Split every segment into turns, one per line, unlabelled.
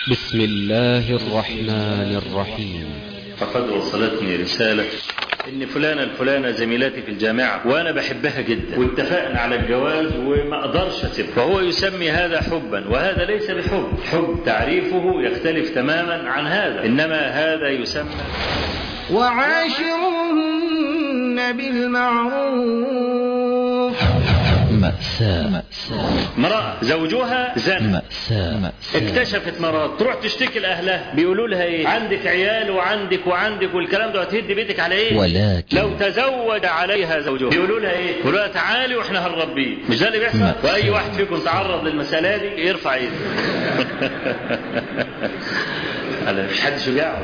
بسم الله الرحمن الرحيم.
فقد وصلتني رسالة إن فلانة الفلانة زميلتي في الجامعة وأنا بحبها جدا واتفقنا على الجواز وما أقدرش أسيبها، فهو يسمي هذا حبا وهذا ليس بحب. حب تعريفه يختلف تماما عن هذا، إنما هذا يسمى
وعاشرهن بالمعروف.
مأساة.
امرأة زوجها زنى،
مأساة.
اكتشفت مرات تروح تشتكي لأهلها، بيقولوا لها ايه؟ عندك عيال وعندك والكلام ده، هتهد بيتك على ايه؟
ولكن
لو تزوج عليها زوجها بيقولوا لها ايه؟ بيقولوا لها تعالي واحنا هنربيه. مش ده اللي بيحصل؟ واي واحد فيكم تعرض للمسألة دي يرفع ايده. مش حد شجاع.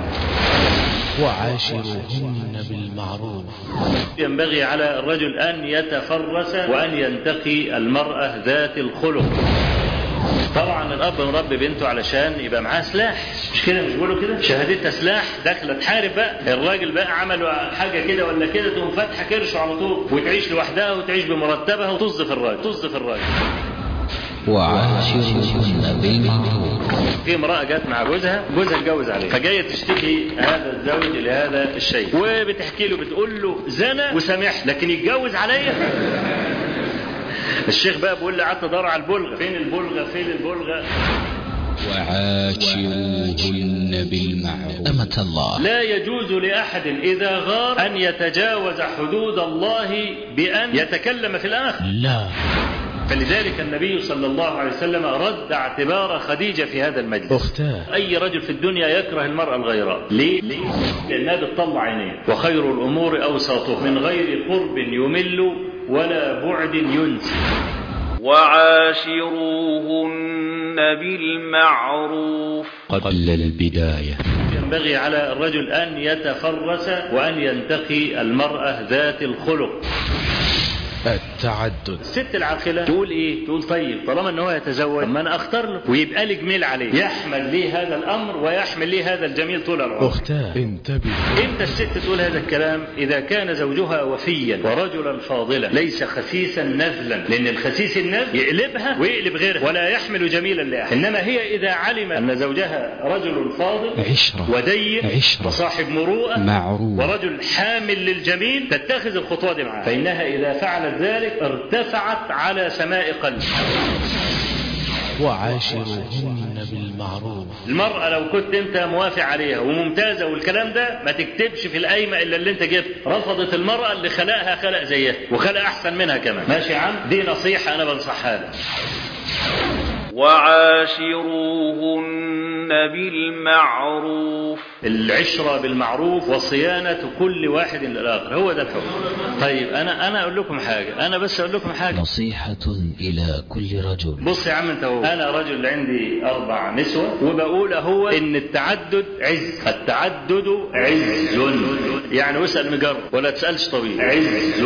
وعاشرهن بالمعروف.
ينبغي على الرجل أن يتفرس وأن ينتقي المرأة ذات الخلق. طبعا الأب مربي بنته علشان يبقى معاه سلاح، مش كده؟ مش بيقولوا كده؟ شهادتها سلاح، داخله تحارب بقى. الراجل بقى عملوا حاجة كده ولا كده تقوم فاتحة كرشه على طول وتعيش لوحدها وتعيش بمرتبها وتصدف الراجل.
وعاشرهن بالمعروف.
في امرأة جت مع جوزها اتجوز عليها، فجاية تشتكي هذا الزوج لهذا الشيء وبتحكي له، بتقول له زنى وسامح لكن يتجوز عليا. الشيخ بقى بيقول لي قعدت ادور على البلغة، فين البلغة؟
وعاشروهن بالمعروف. أمة الله.
لا يجوز لأحد إذا غار أن يتجاوز حدود الله بأن يتكلم في الآخر.
لا.
فلذلك النبي صلى الله عليه وسلم رد اعتبار خديجة في هذا المجلس.
أختاه.
أي رجل في الدنيا يكره المرأة الغيراء. ليه؟ لأنها بتطلع عينيه. وخير الأمور أوساطها من غير قرب يمل ولا بعد ينسي.
وعاشروهن بالمعروف.
قبل البداية
ينبغي على الرجل أن يتفرس وأن ينتقي المرأة ذات الخلق.
التعدد.
الست العاقلة تقول ايه؟ تقول طيب طالما ان هو يتزوج ما انا اختار له ويبقى لي جميل عليه، يحمل لي هذا الامر ويحمل لي هذا الجميل طول العمر.
أختاه انتبه.
انت الست تقول هذا الكلام اذا كان زوجها وفيا ورجلا فاضلا ليس خسيسا نذلا، لان الخسيس النذل يقلبها ويقلب غيرها ولا يحمل جميلا لاحد. انما هي اذا علم ان زوجها رجل فاضل
عشرة
ودين وصاحب مروءة
معروف
ورجل حامل للجميل تتخذ الخطوة دي معاه، فإنها إذا فعلت ذلك ارتفعت على سماء قلب.
وعاشرهن بالمعروف.
المرأة لو كنت انت موافق عليها وممتازة والكلام ده ما تكتبش في القايمة الا اللي انت جبت. رفضت المرأة اللي خلقها خلق زيها وخلق احسن منها كمان. ماشي يا عم؟ دي نصيحة انا بنصحها لك.
وعاشروهن بالمعروف.
العشرة بالمعروف وصيانة كل واحد للآخر، هو ده الحكم. طيب أنا أقول لكم حاجة، أنا بس أقول لكم حاجة،
نصيحة إلى كل رجل.
بص يا عم أنت هو، أنا رجل عندي 4 نسوة وبقول هو إن التعدد عز. التعدد عز، يعني واسأل مجرب ولا تسألش طبيب. عز.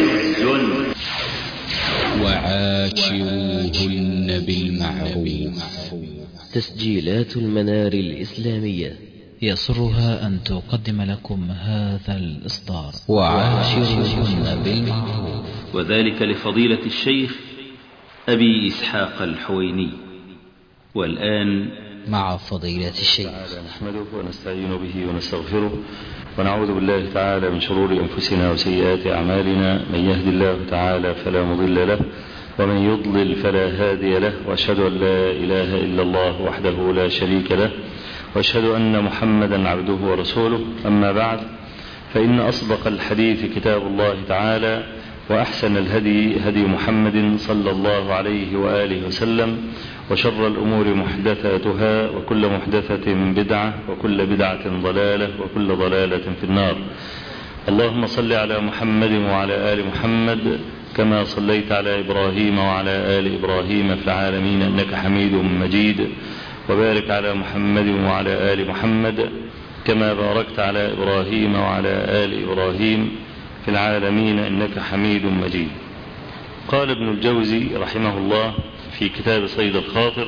وعاشروهن بالمعروف.
تسجيلات المنار الإسلامية
يسرها أن تقدم لكم هذا الإصدار. وعاشرهن بالمعروف،
وذلك لفضيلة الشيخ أبي إسحاق الحويني. والآن
مع فضيلة الشيخ.
نحمده ونستعين به ونستغفره ونعوذ بالله تعالى من شرور أنفسنا وسيئات أعمالنا. من يهد الله تعالى فلا مضل له ومن يضلل فلا هادي له، وأشهد أن لا إله إلا الله وحده لا شريك له، وأشهد أن محمدا عبده ورسوله. أما بعد، فإن أصدق الحديث كتاب الله تعالى، وأحسن الهدي هدي محمد صلى الله عليه وآله وسلم، وشر الأمور محدثاتها، وكل محدثة بدعة، وكل بدعة ضلالة، وكل ضلالة في النار. اللهم صل على محمد وعلى آل محمد كما صليت على إبراهيم وعلى آل إبراهيم في العالمين إنك حميد مجيد، وبارك على محمد وعلى آل محمد كما باركت على إبراهيم وعلى آل إبراهيم في العالمين إنك حميد مجيد. قال ابن الجوزي رحمه الله في كتاب صيد الخاطر: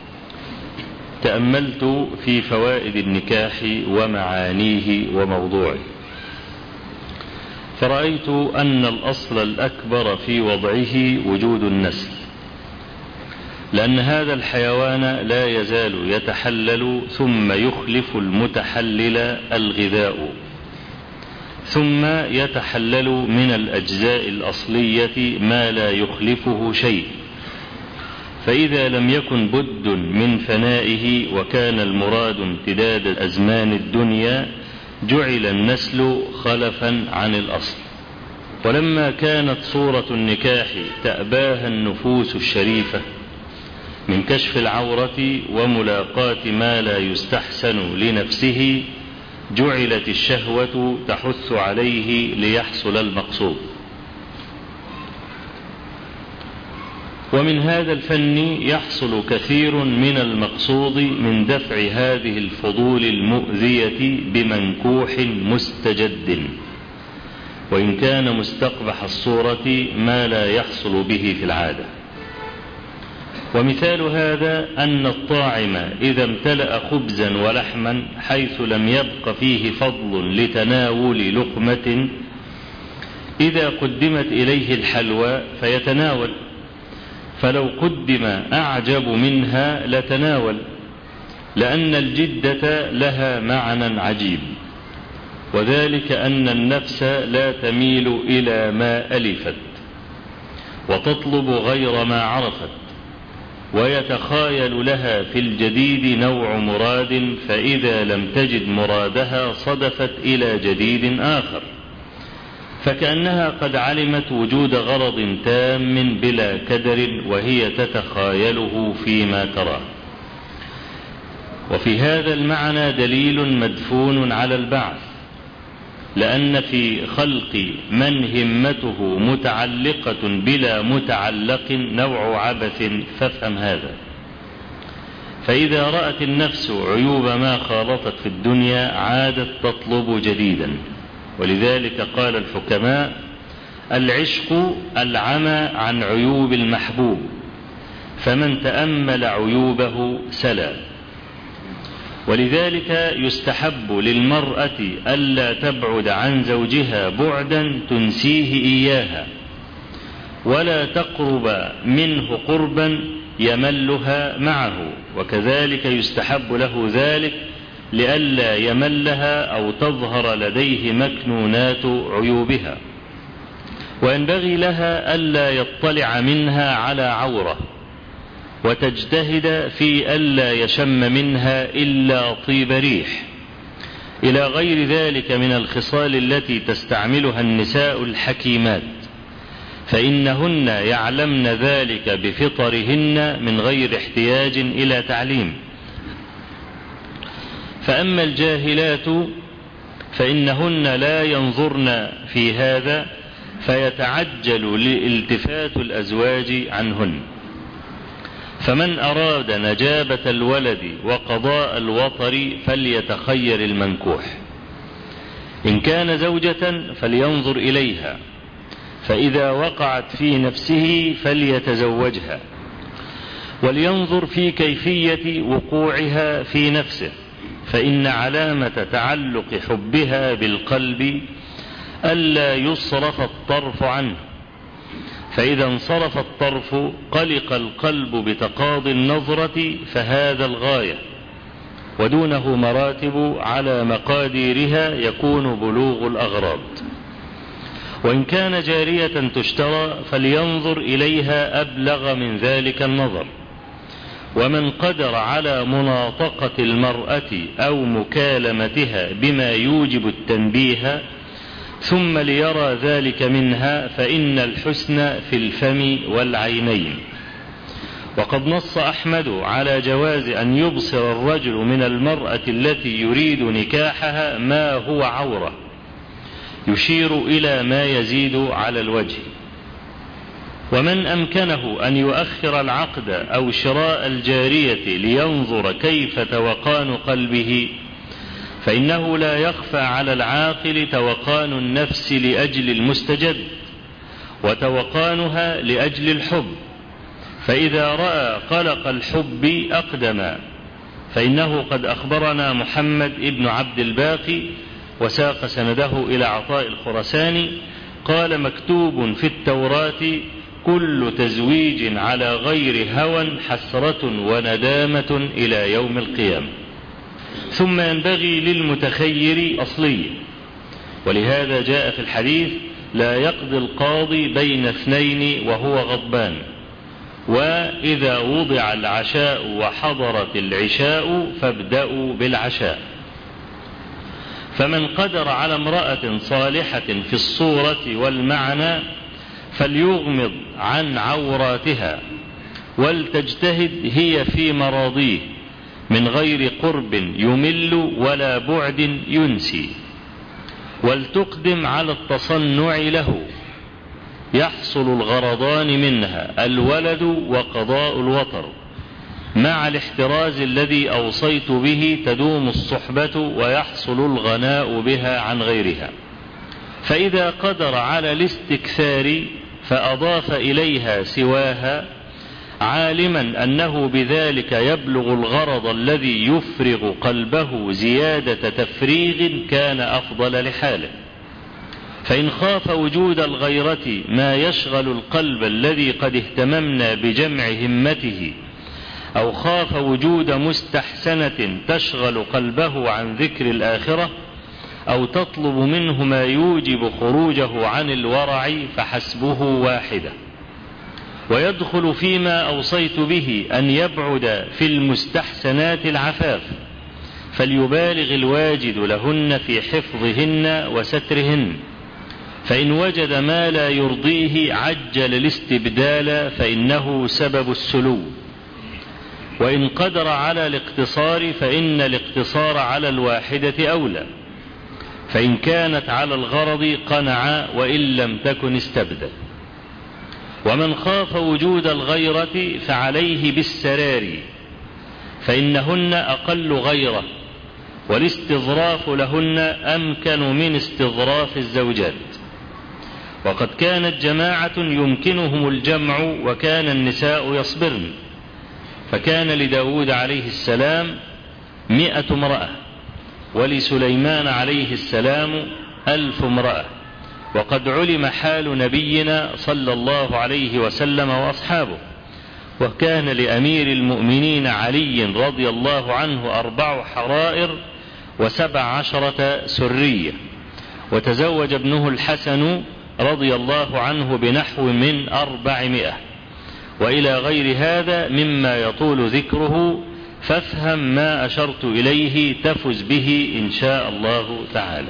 تأملت في فوائد النكاح ومعانيه وموضوعه، فرأيت أن الأصل الأكبر في وضعه وجود النسل، لأن هذا الحيوان لا يزال يتحلل ثم يخلف المتحلل الغذاء، ثم يتحلل من الأجزاء الأصلية ما لا يخلفه شيء، فإذا لم يكن بد من فنائه وكان المراد امتداد أزمان الدنيا جعل النسل خلفا عن الأصل. ولما كانت صورة النكاح تأباها النفوس الشريفة من كشف العورة وملاقاة ما لا يستحسن لنفسه جعلت الشهوة تحث عليه ليحصل المقصود. ومن هذا الفن يحصل كثير من المقصود من دفع هذه الفضول المؤذية بمنكوح مستجد، وإن كان مستقبح الصورة ما لا يحصل به في العادة. ومثال هذا أن الطاعم إذا امتلأ خبزا ولحما حيث لم يبق فيه فضل لتناول لقمة، إذا قدمت إليه الحلوى فيتناول، فلو قدم أعجب منها لتناول، لأن الجدة لها معنى عجيب، وذلك أن النفس لا تميل إلى ما ألفت وتطلب غير ما عرفت، ويتخايل لها في الجديد نوع مراد، فإذا لم تجد مرادها صدفت إلى جديد آخر، فكأنها قد علمت وجود غرض تام بلا كدر وهي تتخايله فيما تراه. وفي هذا المعنى دليل مدفون على البعث، لأن في خلق من همته متعلقة بلا متعلق نوع عبث، فافهم هذا. فإذا رأت النفس عيوب ما خالطت في الدنيا عادت تطلب جديدا، ولذلك قال الحكماء: العشق العمى عن عيوب المحبوب، فمن تأمل عيوبه سلا. ولذلك يستحب للمرأة ألا تبعد عن زوجها بعدا تنسيه إياها، ولا تقرب منه قربا يملها معه، وكذلك يستحب له ذلك لئلا يملها أو تظهر لديه مكنونات عيوبها. وينبغي لها ألا يطلع منها على عورة، وتجتهد في ألا يشم منها إلا طيب ريح، إلى غير ذلك من الخصال التي تستعملها النساء الحكيمات، فإنهن يعلمن ذلك بفطرهن من غير احتياج إلى تعليم. فأما الجاهلات فإنهن لا ينظرن في هذا، فيتعجل لالتفات الأزواج عنهن. فمن أراد نجابة الولد وقضاء الوطر فليتخير المنكوح، إن كان زوجة فلينظر إليها، فإذا وقعت في نفسه فليتزوجها، ولينظر في كيفية وقوعها في نفسه، فإن علامة تعلق حبها بالقلب ألا يصرف الطرف عنه، فإذا انصرف الطرف قلق القلب بتقاضي النظرة، فهذا الغاية، ودونه مراتب على مقاديرها يكون بلوغ الأغراض. وإن كان جارية تشترى فلينظر إليها أبلغ من ذلك النظر. ومن قدر على مناطقة المرأة أو مكالمتها بما يوجب التنبيه ثم ليرى ذلك منها، فإن الحسن في الفم والعينين. وقد نص أحمد على جواز أن يبصر الرجل من المرأة التي يريد نكاحها ما هو عورة، يشير إلى ما يزيد على الوجه. ومن أمكنه أن يؤخر العقد أو شراء الجارية لينظر كيف توقان قلبه، فإنه لا يخفى على العاقل توقان النفس لأجل المستجد، وتوقانها لأجل الحب، فإذا رأى قلق الحب أقدم. فإنه قد أخبرنا محمد ابن عبد الباقي وساق سنده إلى عطاء الخرساني قال: مكتوب في التوراة: كل تزويج على غير هوى حسرة وندامة إلى يوم القيامة. ثم ينبغي للمتخير أصلية، ولهذا جاء في الحديث: لا يقضي القاضي بين اثنين وهو غضبان، وإذا وضع العشاء وحضرت العشاء فابدأوا بالعشاء. فمن قدر على امرأة صالحة في الصورة والمعنى فليغمض عن عوراتها، ولتجتهد هي في مراضيه من غير قرب يمل ولا بعد ينسي، ولتقدم على التصنع له، يحصل الغرضان منها: الولد وقضاء الوطر، مع الاحتراز الذي أوصيت به تدوم الصحبة ويحصل الغناء بها عن غيرها. فإذا قدر على الاستكثار فأضاف إليها سواها، عالما أنه بذلك يبلغ الغرض الذي يفرغ قلبه زيادة تفريغ كان أفضل لحاله. فإن خاف وجود الغيرة ما يشغل القلب الذي قد اهتممنا بجمع همته، أو خاف وجود مستحسنة تشغل قلبه عن ذكر الآخرة، أو تطلب منه ما يوجب خروجه عن الورع، فحسبه واحدة. ويدخل فيما أوصيت به أن يبعد في المستحسنات العفاف، فليبالغ الواجد لهن في حفظهن وسترهن، فإن وجد ما لا يرضيه عجل الاستبدال، فإنه سبب السلو. وإن قدر على الاقتصار فإن الاقتصار على الواحدة أولى، فإن كانت على الغرض قنع، وإن لم تكن استبدل. ومن خاف وجود الغيرة فعليه بالسرار، فإنهن أقل غيرة، والاستظراف لهن أمكن من استظراف الزوجات. وقد كانت جماعة يمكنهم الجمع وكان النساء يصبرن، فكان لداود عليه السلام 100 امرأة، ولسليمان عليه السلام 1000 امرأة. وقد علم حال نبينا صلى الله عليه وسلم وأصحابه. وكان لأمير المؤمنين علي رضي الله عنه 4 حرائر و17 سرية، وتزوج ابنه الحسن رضي الله عنه بنحو من 400، وإلى غير هذا مما يطول ذكره، فافهم ما أشرت إليه تفز به إن شاء الله تعالى.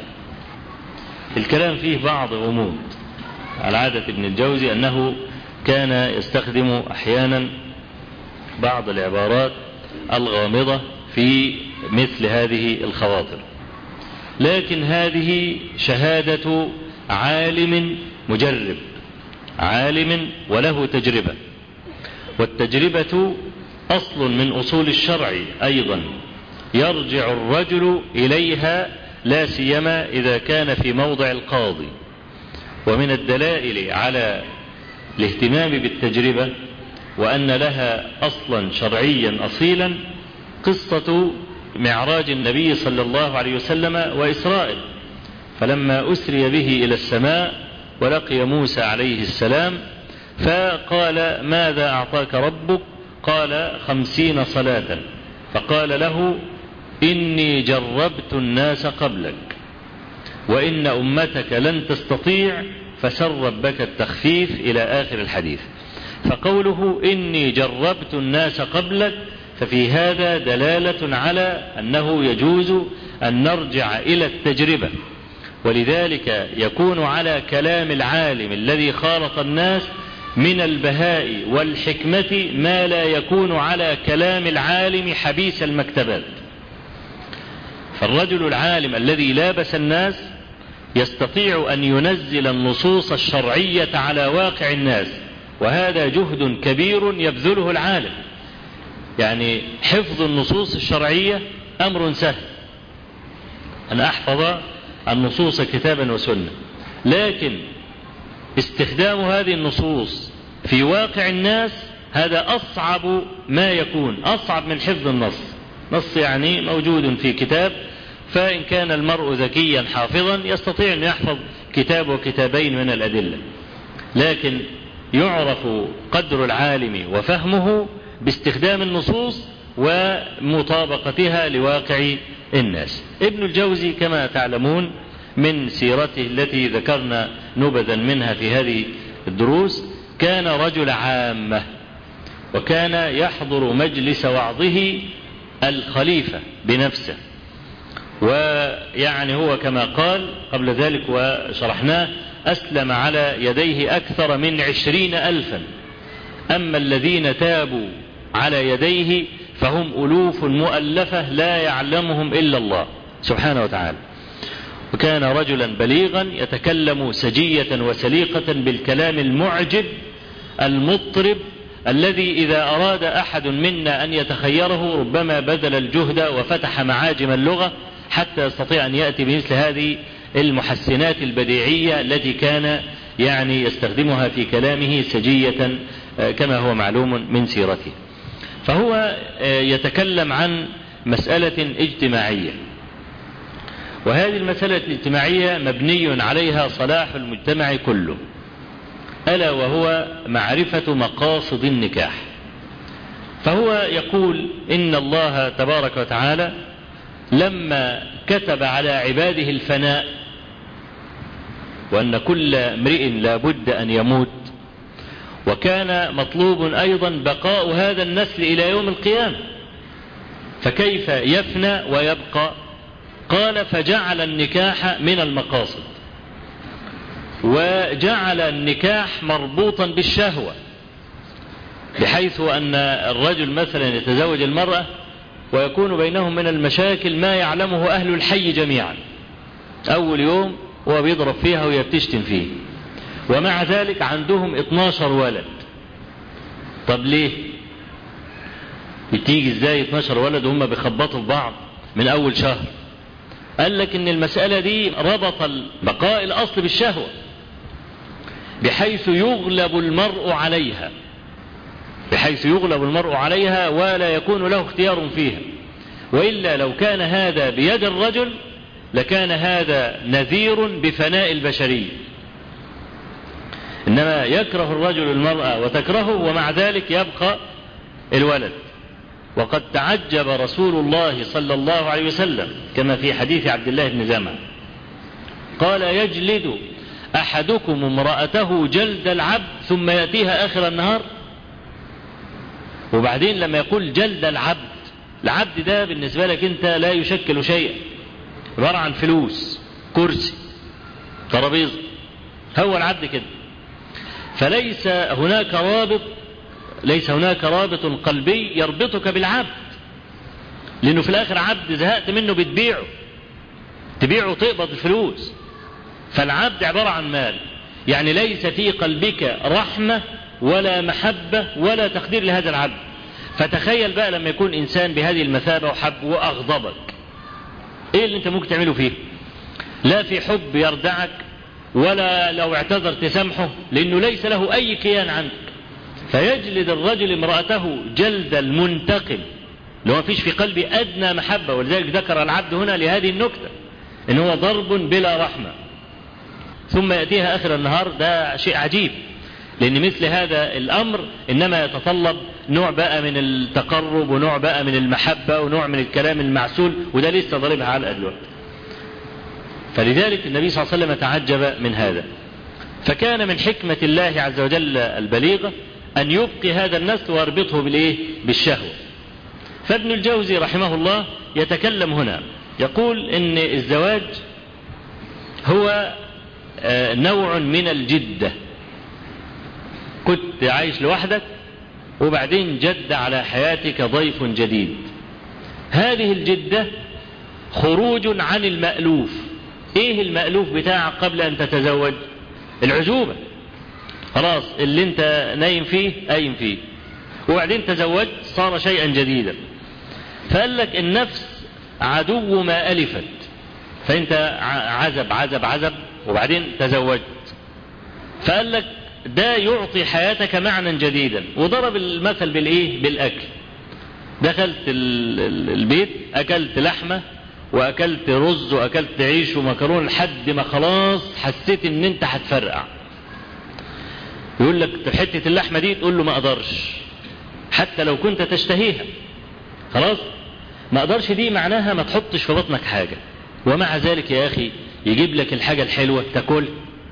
الكلام فيه بعض غموض، على عادة ابن الجوزي أنه كان يستخدم أحيانا بعض العبارات الغامضة في مثل هذه الخواطر، لكن هذه شهادة عالم مجرب، عالم وله تجربة، والتجربة أصل من أصول الشرع أيضا يرجع الرجل إليها، لا سيما إذا كان في موضع القاضي. ومن الدلائل على الاهتمام بالتجربة وأن لها أصلا شرعيا أصيلا قصة معراج النبي صلى الله عليه وسلم وإسرائيل. فلما أسري به إلى السماء ولقي موسى عليه السلام، فقال: ماذا أعطاك ربك؟ قال: 50 صلاة. فقال له: إني جربت الناس قبلك، وإن أمتك لن تستطيع، فسر ربك التخفيف إلى آخر الحديث. فقوله إني جربت الناس قبلك ففي هذا دلالة على أنه يجوز أن نرجع إلى التجربة، ولذلك يكون على كلام العالم الذي خالط الناس من البهاء والحكمة ما لا يكون على كلام العالم حبيس المكتبات. فالرجل العالم الذي لابس الناس يستطيع أن ينزل النصوص الشرعية على واقع الناس، وهذا جهد كبير يبذله العالم. يعني حفظ النصوص الشرعية أمر سهل، أن أحفظ النصوص كتابا وسنة، لكن استخدام هذه النصوص في واقع الناس هذا أصعب ما يكون، أصعب من حفظ النص. نص يعني موجود في كتاب، فإن كان المرء ذكيا حافظا يستطيع أن يحفظ كتاب وكتابين من الأدلة، لكن يعرف قدر العالم وفهمه باستخدام النصوص ومطابقتها لواقع الناس. ابن الجوزي كما تعلمون من سيرته التي ذكرنا نبذا منها في هذه الدروس كان رجل عامة، وكان يحضر مجلس وعظه الخليفة بنفسه، ويعني هو كما قال قبل ذلك وشرحناه أسلم على يديه أكثر من 20,000، أما الذين تابوا على يديه فهم ألوف مؤلفة لا يعلمهم إلا الله سبحانه وتعالى. وكان رجلا بليغا يتكلم سجية وسليقة بالكلام المعجب المطرب الذي إذا أراد أحد منا أن يتخيره ربما بذل الجهد وفتح معاجم اللغة حتى يستطيع أن يأتي بمثل هذه المحسنات البديعية التي كان يعني يستخدمها في كلامه سجية كما هو معلوم من سيرته. فهو يتكلم عن مسألة اجتماعية، وهذه المسألة الاجتماعية مبني عليها صلاح المجتمع كله، ألا وهو معرفة مقاصد النكاح. فهو يقول إن الله تبارك وتعالى لما كتب على عباده الفناء وأن كل امرئ لا بد أن يموت، وكان مطلوب أيضا بقاء هذا النسل إلى يوم القيامة، فكيف يفنى ويبقى؟ قال فجعل النكاح من المقاصد، وجعل النكاح مربوطا بالشهوة، بحيث أن الرجل مثلا يتزوج المرأة ويكون بينهم من المشاكل ما يعلمه أهل الحي جميعا، أول يوم هو بيضرب فيها وهي بتشتم فيه، ومع ذلك عندهم 12 ولد. طب ليه بتيجي ازاي 12 ولد وهم بيخبطوا في بعض من أول شهر؟ قال لك إن المسألة دي ربط بقاء الأصل بالشهوة، بحيث يغلب المرء عليها، ولا يكون له اختيار فيها. وإلا لو كان هذا بيد الرجل لكان هذا نذير بفناء البشرية، إنما يكره الرجل المرأة وتكرهه ومع ذلك يبقى الولد. وقد تعجب رسول الله صلى الله عليه وسلم كما في حديث عبد الله بن زمعة قال يجلد أحدكم امرأته جلد العبد ثم يأتيها آخر النهار. وبعدين لما يقول جلد العبد ده بالنسبة لك أنت لا يشكل شيئا، عبارة عن فلوس، كرسي، ترابيزة، هو العبد كده. فليس هناك رابط قلبي يربطك بالعبد، لأنه في الآخر عبد زهقت منه تبيعه وتقبض الفلوس. فالعبد عبارة عن مال، يعني ليس في قلبك رحمة ولا محبة ولا تقدير لهذا العبد. فتخيل بقى لما يكون إنسان بهذه المثابة وحب وأغضبك، إيه اللي أنت ممكن تعمله فيه؟ لا في حب يردعك، ولا لو اعتذر تسامحه، لأنه ليس له أي كيان عنك. فيجلد الرجل امرأته جلد المنتقم، لو ما فيش في قلبي أدنى محبة. ولذلك ذكر العبد هنا لهذه النكتة إن هو ضرب بلا رحمة، ثم يأتيها آخر النهار. ده شيء عجيب، لأن مثل هذا الأمر إنما يتطلب نوع بقى من التقرب، ونوع بقى من المحبة، ونوع من الكلام المعسول، وده لسه ضربها على الأدوات. فلذلك النبي صلى الله عليه وسلم تعجب من هذا. فكان من حكمة الله عز وجل البليغة أن يبقي هذا النسل ويربطه بالشهوة. فابن الجوزي رحمه الله يتكلم هنا، يقول إن الزواج هو نوع من الجدة. كنت عايش لوحدك وبعدين جد على حياتك ضيف جديد. هذه الجدة خروج عن المألوف. ايه المألوف بتاعك قبل ان تتزوج؟ العزوبة، خلاص اللي انت نايم فيه قايم فيه، وبعدين تزوجت صار شيئا جديدا. فقال لك النفس عدو ما ألفت، فانت عزب وبعدين تزوجت. فقال لك ده يعطي حياتك معنى جديدا. وضرب المثل بالأكل. دخلت البيت أكلت لحمة وأكلت رز وأكلت عيش ومكرون لحد ما خلاص حسيت ان انت هتفرقع. يقول لك حتة اللحمة دي، تقول له ما أقدرش حتى لو كنت تشتهيها، خلاص ما أقدرش، دي معناها ما تحطش في بطنك حاجة. ومع ذلك يا أخي يجيب لك الحاجة الحلوة تاكل.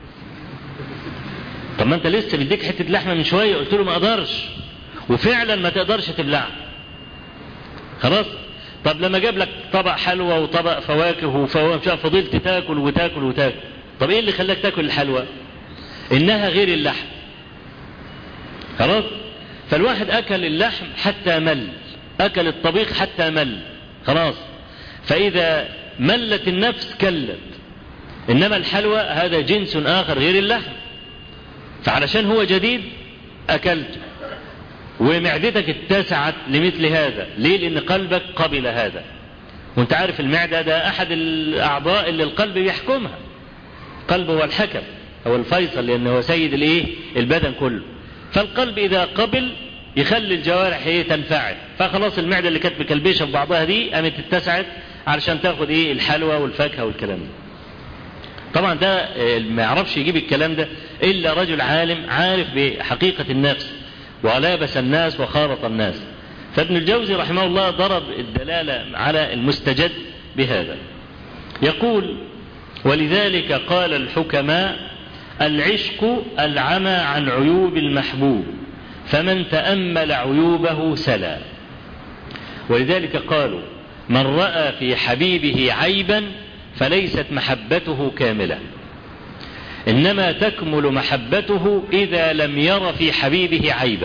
طب ما أنت لسه بديك حتة لحمة من شوية قلت له ما أقدرش، وفعلا ما تقدرش تبلعها، خلاص. طب لما جاب لك طبق حلوى وطبق فواكه فضلت تاكل وتاكل وتاكل، طب ايه اللي خلاك تاكل الحلوى؟ انها غير اللحم، خلاص. فالواحد اكل اللحم حتى مل، اكل الطبيخ حتى مل، خلاص. فاذا ملت النفس كلت. انما الحلوى هذا جنس اخر غير اللحم، فعلشان هو جديد اكلته ومعدتك اتسعت لمثل هذا. ليه؟ لان قلبك قبل هذا. وانت عارف المعدة ده احد الاعضاء اللي القلب بيحكمها. القلب هو الحكم، هو الفيصل، لانه هو سيد الايه؟ البدن كله. فالقلب اذا قبل يخلي الجوارح ايه؟ تنفعل. فخلاص المعدة اللي كانت مكلبشة في بعضها دي قامت اتسعت علشان تاخد ايه؟ الحلوى والفاكهة والكلام ده. طبعا ده ما يعرفش يجيب الكلام ده الا رجل عالم عارف بحقيقة النفس ولابس الناس وخالط الناس. فابن الجوزي رحمه الله ضرب الدلالة على المستجد بهذا. يقول: ولذلك قال الحكماء: العشق العمى عن عيوب المحبوب، فمن تأمل عيوبه سلا. ولذلك قالوا: من رأى في حبيبه عيبا فليست محبته كاملة، إنما تكمل محبته إذا لم ير في حبيبه عيبا،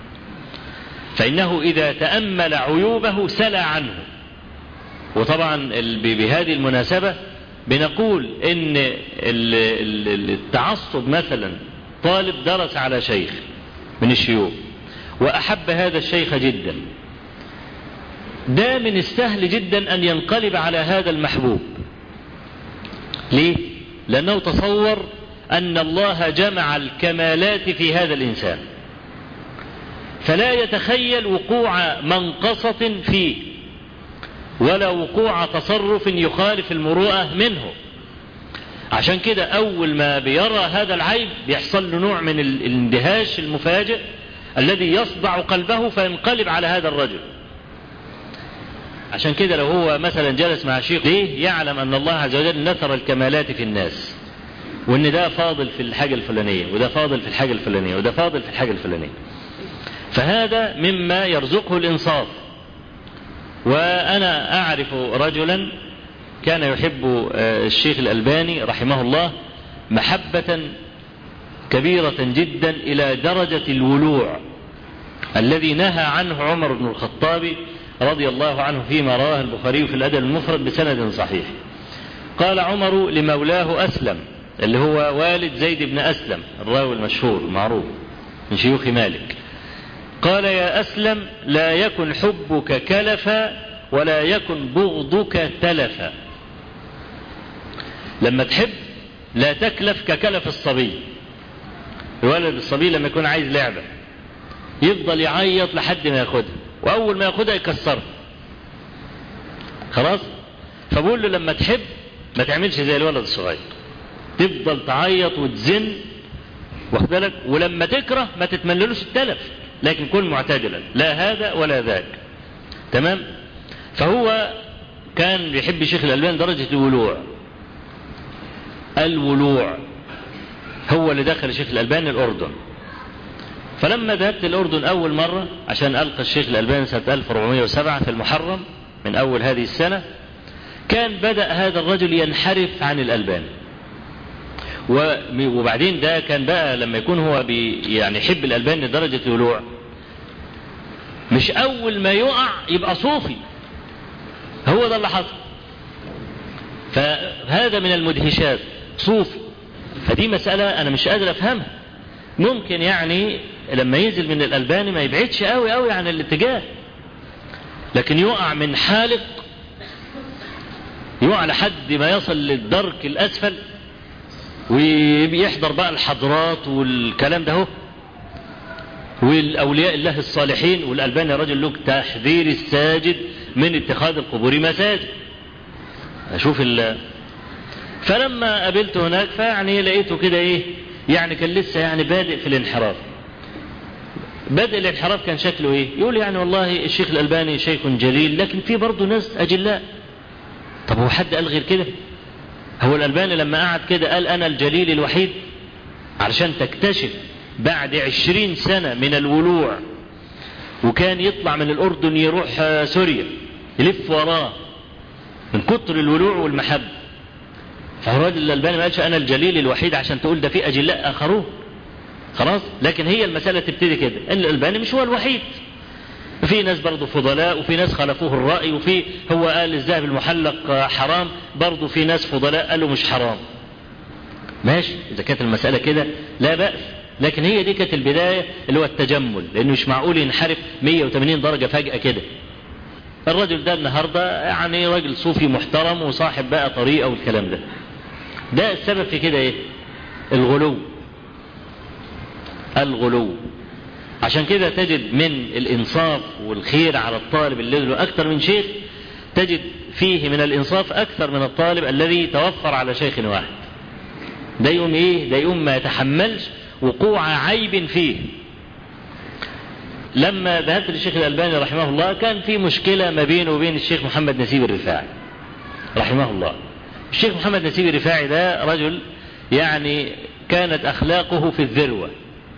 فإنه إذا تأمل عيوبه سلى عنه. وطبعا بهذه المناسبة بنقول إن التعصب، مثلا طالب درس على شيخ من الشيوخ وأحب هذا الشيخ جدا، ده من السهل جدا أن ينقلب على هذا المحبوب. ليه؟ لأنه تصور أن الله جمع الكمالات في هذا الإنسان، فلا يتخيل وقوع منقصة فيه ولا وقوع تصرف يخالف المروءة منه. عشان كده أول ما بيرى هذا العيب بيحصل له نوع من الاندهاش المفاجئ الذي يصدع قلبه فينقلب على هذا الرجل. عشان كده لو هو مثلا جلس مع شيخ ليه؟ يعلم أن الله عز وجل نثر الكمالات في الناس، وأن ده فاضل في الحاجة الفلانية، وده فاضل في الحاجة الفلانية، وده فاضل في الحاجة الفلانية. فهذا مما يرزقه الإنصاف. وأنا أعرف رجلا كان يحب الشيخ الألباني رحمه الله محبة كبيرة جدا إلى درجة الولوع الذي نهى عنه عمر بن الخطاب رضي الله عنه فيما رواه البخاري في الأدب المفرد بسند صحيح. قال عمر لمولاه أسلم، اللي هو والد زيد بن أسلم الراوي المشهور المعروف من شيوخ مالك، قال: يا أسلم، لا يكن حبك كلفا ولا يكن بغضك تلفا. لما تحب لا تكلف ككلف الصبي. الولد الصبي لما يكون عايز لعبة يفضل يعيط لحد ما ياخدها، وأول ما ياخدها يكسرها، خلاص. فبقول له لما تحب ما تعملش زي الولد الصغير، تفضل تعيط وتزن، واخد بالك، ولما تكره ما تتمنلوش التلف، لكن كن معتدلا، لا هذا ولا ذاك، تمام. فهو كان يحب الشيخ الألباني درجة الولوع هو اللي دخل الشيخ الألباني الأردن. فلما ذهبت الأردن أول مرة عشان ألقى الشيخ الألباني سنة 1407 في المحرم من أول هذه السنة، كان بدأ هذا الرجل ينحرف عن الألباني. وبعدين ده كان بقى لما يكون هو يعني يحب الألباني لدرجة الولوع، مش أول ما يقع يبقى صوفي، هو ده اللي حصل. فهذا من المدهشات، صوفي. فدي مسألة أنا مش قادر أفهمها. ممكن يعني لما ينزل من الألباني ما يبعدش قوي عن الاتجاه، لكن يقع من حالق، يقع لحد ما يصل للدرك الأسفل، ويحضر بقى الحضرات والكلام ده، والأولياء الله الصالحين. والألباني رجل له تحذير الساجد من اتخاذ القبور مساجد. أشوف فلما قابلته هناك فيعني لقيته كده يعني كان لسه يعني بادئ في الانحراف. بدء الانحراف كان شكله ايه؟ يقول يعني والله الشيخ الألباني شيخ جليل لكن في برضه ناس أجلاء. طب هو حد قال غير كده؟ هو الألباني لما قعد كده قال أنا الجليل الوحيد؟ علشان تكتشف بعد 20 سنة من الولوع، وكان يطلع من الأردن يروح سوريا يلف وراه من كتر الولوع والمحبة. فالراجل الألباني ما قالش أنا الجليل الوحيد عشان تقول ده في أجلاء آخرون. خلاص، لكن هي المسألة تبتدي كده ان الألباني مش هو الوحيد، في ناس برضه فضلاء وفي ناس خالفوه الرأي، وفي هو قال الذهب المحلق حرام، برضه في ناس فضلاء قالوا مش حرام. ماشي، إذا كانت المسألة كده لا بأس، لكن هي دي كانت البداية اللي هو التجمل، لأنه مش معقول ينحرف 180 درجة فجأة كده. الرجل ده النهاردة يعني راجل صوفي محترم وصاحب بقى طريقة والكلام ده. ده السبب في كده ايه؟ الغلو. عشان كده تجد من الإنصاف والخير على الطالب الذي له أكثر من شيخ، تجد فيه من الإنصاف أكثر من الطالب الذي توفر على شيخ واحد. ده يوم إيه؟ ده يوم ما يتحملش وقوع عيب فيه. لما ذهبت للشيخ الألباني رحمه الله كان في مشكلة ما بينه وبين الشيخ محمد نسيب الرفاعي رحمه الله. الشيخ محمد نسيب الرفاعي ده رجل يعني كانت أخلاقه في الذروة،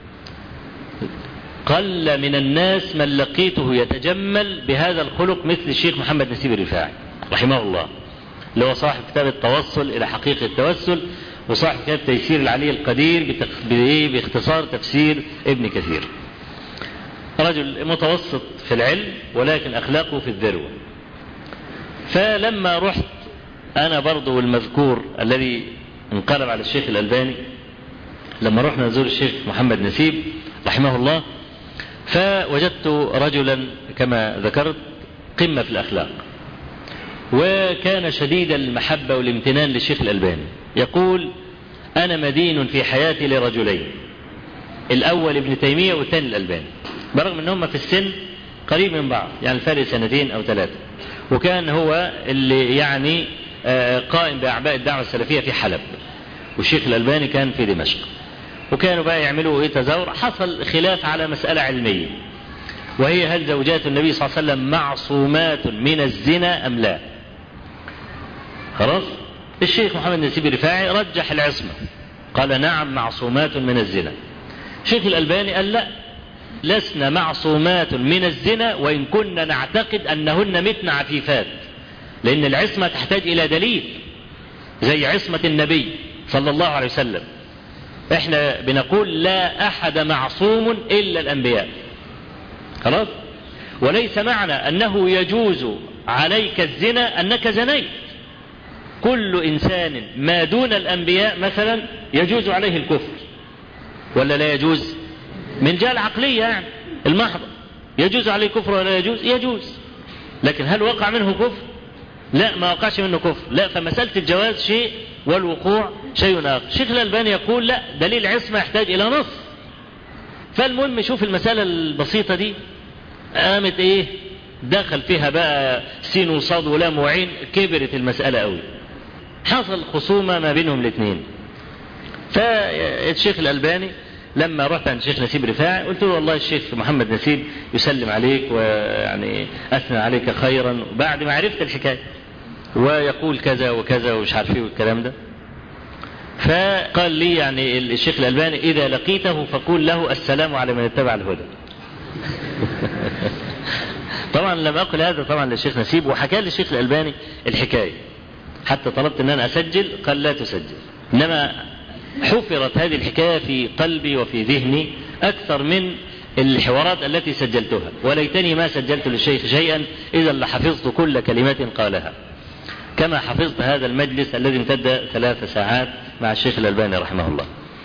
قل من الناس من لقيته يتجمل بهذا الخلق مثل الشيخ محمد نسيب الرفاعي رحمه الله، اللي هو صاحب كتاب التوصل إلى حقيقة التوسل، وصاحب كتاب تيسير العلي القدير باختصار تفسير ابن كثير. رجل متوسط في العلم ولكن أخلاقه في الذروة. فلما رحت أنا برضو والمذكور الذي انقلب على الشيخ الألباني، لما رحنا نزور الشيخ محمد نسيب رحمه الله، فوجدت رجلا كما ذكرت قمة في الأخلاق، وكان شديد المحبة والامتنان للشيخ الألباني. يقول أنا مدين في حياتي لرجلين، الأول ابن تيمية والثاني الألباني، برغم أنهم في السن قريب من بعض، يعني الفرق 2 أو 3. وكان هو اللي يعني قائم بأعباء الدعوة السلفية في حلب، والشيخ الألباني كان في دمشق، وكانوا بقى يعملوا تزاور. حصل خلاف على مسألة علمية، وهي هل زوجات النبي صلى الله عليه وسلم معصومات من الزنا أم لا؟ خلاص، الشيخ محمد نسيب الرفاعي رجح العصمة، قال نعم معصومات من الزنا. الشيخ الألباني قال لا، لسنا معصومات من الزنا وإن كنا نعتقد أنهن متن عفيفات، لأن العصمة تحتاج إلى دليل زي عصمة النبي صلى الله عليه وسلم. احنا بنقول لا أحد معصوم إلا الأنبياء، خلاص، وليس معنى أنه يجوز عليك الزنا أنك زنيت. كل إنسان ما دون الأنبياء مثلا يجوز عليه الكفر ولا لا يجوز؟ من جهة العقلية يعني المحضة، يجوز عليه كفر ولا يجوز؟ يجوز. لكن هل وقع منه كفر؟ لا، ما وقعش منه كفر، لا. فمسألة الجواز شيء والوقوع شيء آخر. الشيخ الألباني يقول لا، دليل عصمة يحتاج إلى نص. فالمهم شوف المسألة البسيطة دي قامت ايه؟ دخل فيها بقى سين وصاد ولام وعين، كبرت المسألة قوي، حصل خصومة ما بينهم الاثنين. فالشيخ الألباني لما رحت عند الشيخ نسيب رفاعي قلت له والله الشيخ محمد نسيب يسلم عليك ويعني أثنى عليك خيرا بعد ما عرفت الحكاية، ويقول كذا وكذا ومش عارف ايه والكلام ده. فقال لي يعني الشيخ الألباني إذا لقيته فقول له السلام على من اتبع الهدى. طبعا لم أقل هذا طبعا للشيخ نسيب، وحكى للشيخ الألباني الحكاية، حتى طلبت أن أنا أسجل، قال لا تسجل. إنما حفرت هذه الحكاية في قلبي وفي ذهني أكثر من الحوارات التي سجلتها، وليتني ما سجلت للشيخ شيئا إذا لحفظت كل كلمة قالها، كما حفظت هذا المجلس الذي امتد 3 ساعات مع الشيخ الألباني رحمه الله.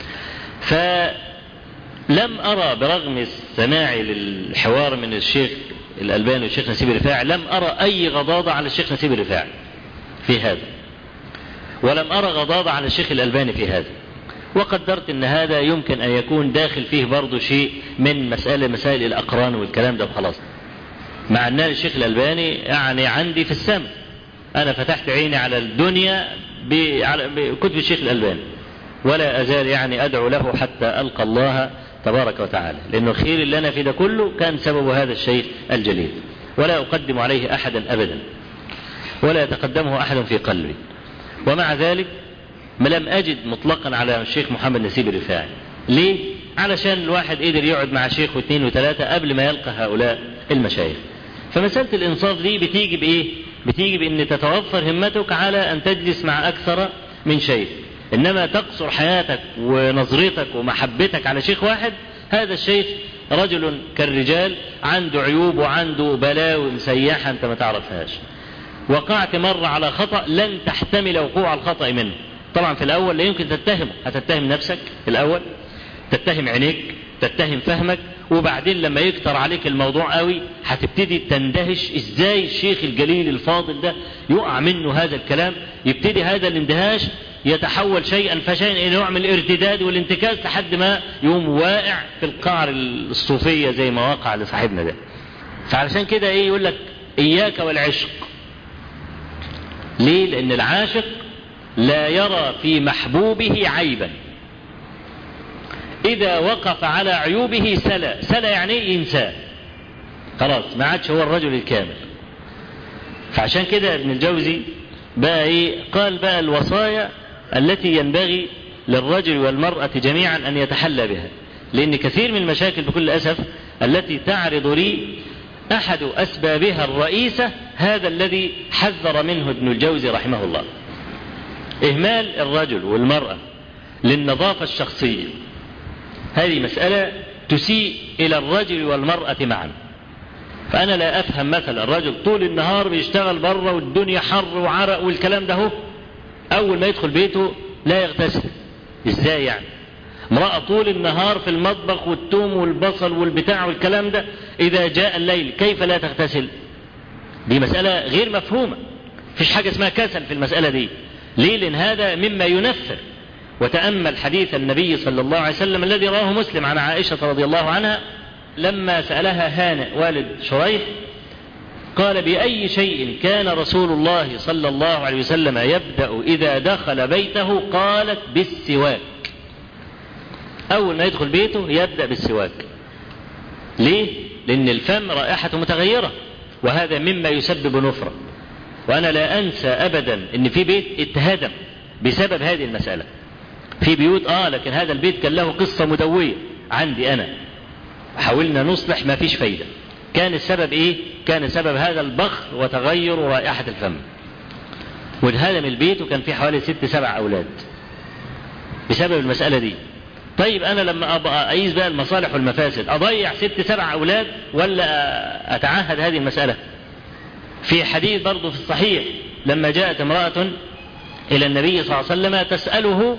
فلم أرى برغم سماعي للحوار من الشيخ الألباني والشيخ نسيب الرفاعي، لم أرى أي غضاضة على الشيخ نسيب الرفاعي في هذا، ولم أرى غضاضة على الشيخ الألباني في هذا. وقدرت أن هذا يمكن أن يكون داخل فيه برضو شيء من مسائل الأقران والكلام ده وخلاص، مع أن الشيخ الألباني يعني عندي في السماء. أنا فتحت عيني على الدنيا بكتب الشيخ الألباني، ولا أزال يعني أدعو له حتى ألقى الله تبارك وتعالى، لأنه الخير اللي أنا في ده كله كان سبب هذا الشيخ الجليل، ولا أقدم عليه أحدا أبدا ولا يتقدمه أحد في قلبي. ومع ذلك ما لم أجد مطلقا على الشيخ محمد نسيب الرفاعي. ليه؟ علشان الواحد قدر يقعد مع شيخ واثنين وثلاثة قبل ما يلقى هؤلاء المشايخ. فمسألة الإنصاف دي بتيجي بإيه؟ بتيجي بأن تتوفر همتك على أن تجلس مع أكثر من شيخ، إنما تقصر حياتك ونظرتك ومحبتك على شيخ واحد. هذا الشيخ رجل كالرجال، عنده عيوب وعنده بلاوي مسيحة أنت ما تعرفهاش. وقعت مرة على خطأ لن تحتمل وقوع الخطأ منه. طبعا في الأول لا يمكن تتهمه، هتتهم نفسك في الأول، تتهم عينيك، تتهم فهمك، وبعدين لما يكتر عليك الموضوع قوي هتبتدي تندهش ازاي الشيخ الجليل الفاضل ده يقع منه هذا الكلام. يبتدي هذا الاندهاش يتحول شيئا فشيئا الى نوع من الارتداد والانتكاس لحد ما يقوم واقع في القعر الصوفية زي ما وقع لصاحبنا ده. فعلشان كده ايه يقول لك اياك والعشق. ليه؟ لان العاشق لا يرى في محبوبه عيبا، إذا وقف على عيوبه سلا يعني ينساه، خلاص ما عادش هو الرجل الكامل. فعشان كده ابن الجوزي بقى إيه قال بقى الوصايا التي ينبغي للرجل والمرأة جميعا أن يتحلى بها. لأن كثير من المشاكل بكل أسف التي تعرض لي أحد أسبابها الرئيسة هذا الذي حذر منه ابن الجوزي رحمه الله، إهمال الرجل والمرأة للنظافة الشخصية. هذه مسألة تسيء إلى الرجل والمرأة معا. فأنا لا أفهم مثلا الرجل طول النهار بيشتغل بره والدنيا حر وعرق والكلام ده، أول ما يدخل بيته لا يغتسل. إزاي يعني؟ امرأة طول النهار في المطبخ والثوم والبصل والبتاع والكلام ده، إذا جاء الليل كيف لا تغتسل؟ دي مسألة غير مفهومة. فيش حاجة اسمها كسل في المسألة دي. ليه؟ لأن هذا مما ينفر. وتأمل حديث النبي صلى الله عليه وسلم الذي رواه مسلم عن عائشة رضي الله عنها لما سألها هانئ والد شريح قال بأي شيء كان رسول الله صلى الله عليه وسلم يبدأ إذا دخل بيته؟ قالت بالسواك. أول ما يدخل بيته يبدأ بالسواك. ليه؟ لأن الفم رائحة متغيرة، وهذا مما يسبب نفرة. وأنا لا أنسى أبدا أن في بيت اتهدم بسبب هذه المسألة. في بيوت لكن هذا البيت كان له قصة مدوية عندي أنا، حاولنا نصلح ما فيش فايدة. كان السبب إيه؟ كان سبب هذا البخر وتغير رائحة الفم. واتهدم البيت وكان فيه حوالي 6-7 أولاد بسبب المسألة دي. طيب أنا لما أبقى أقيس بقى المصالح والمفاسد أضيع 6-7 أولاد ولا أتعهد هذه المسألة؟ في حديث برضو في الصحيح لما جاءت امرأة إلى النبي صلى الله عليه وسلم تسأله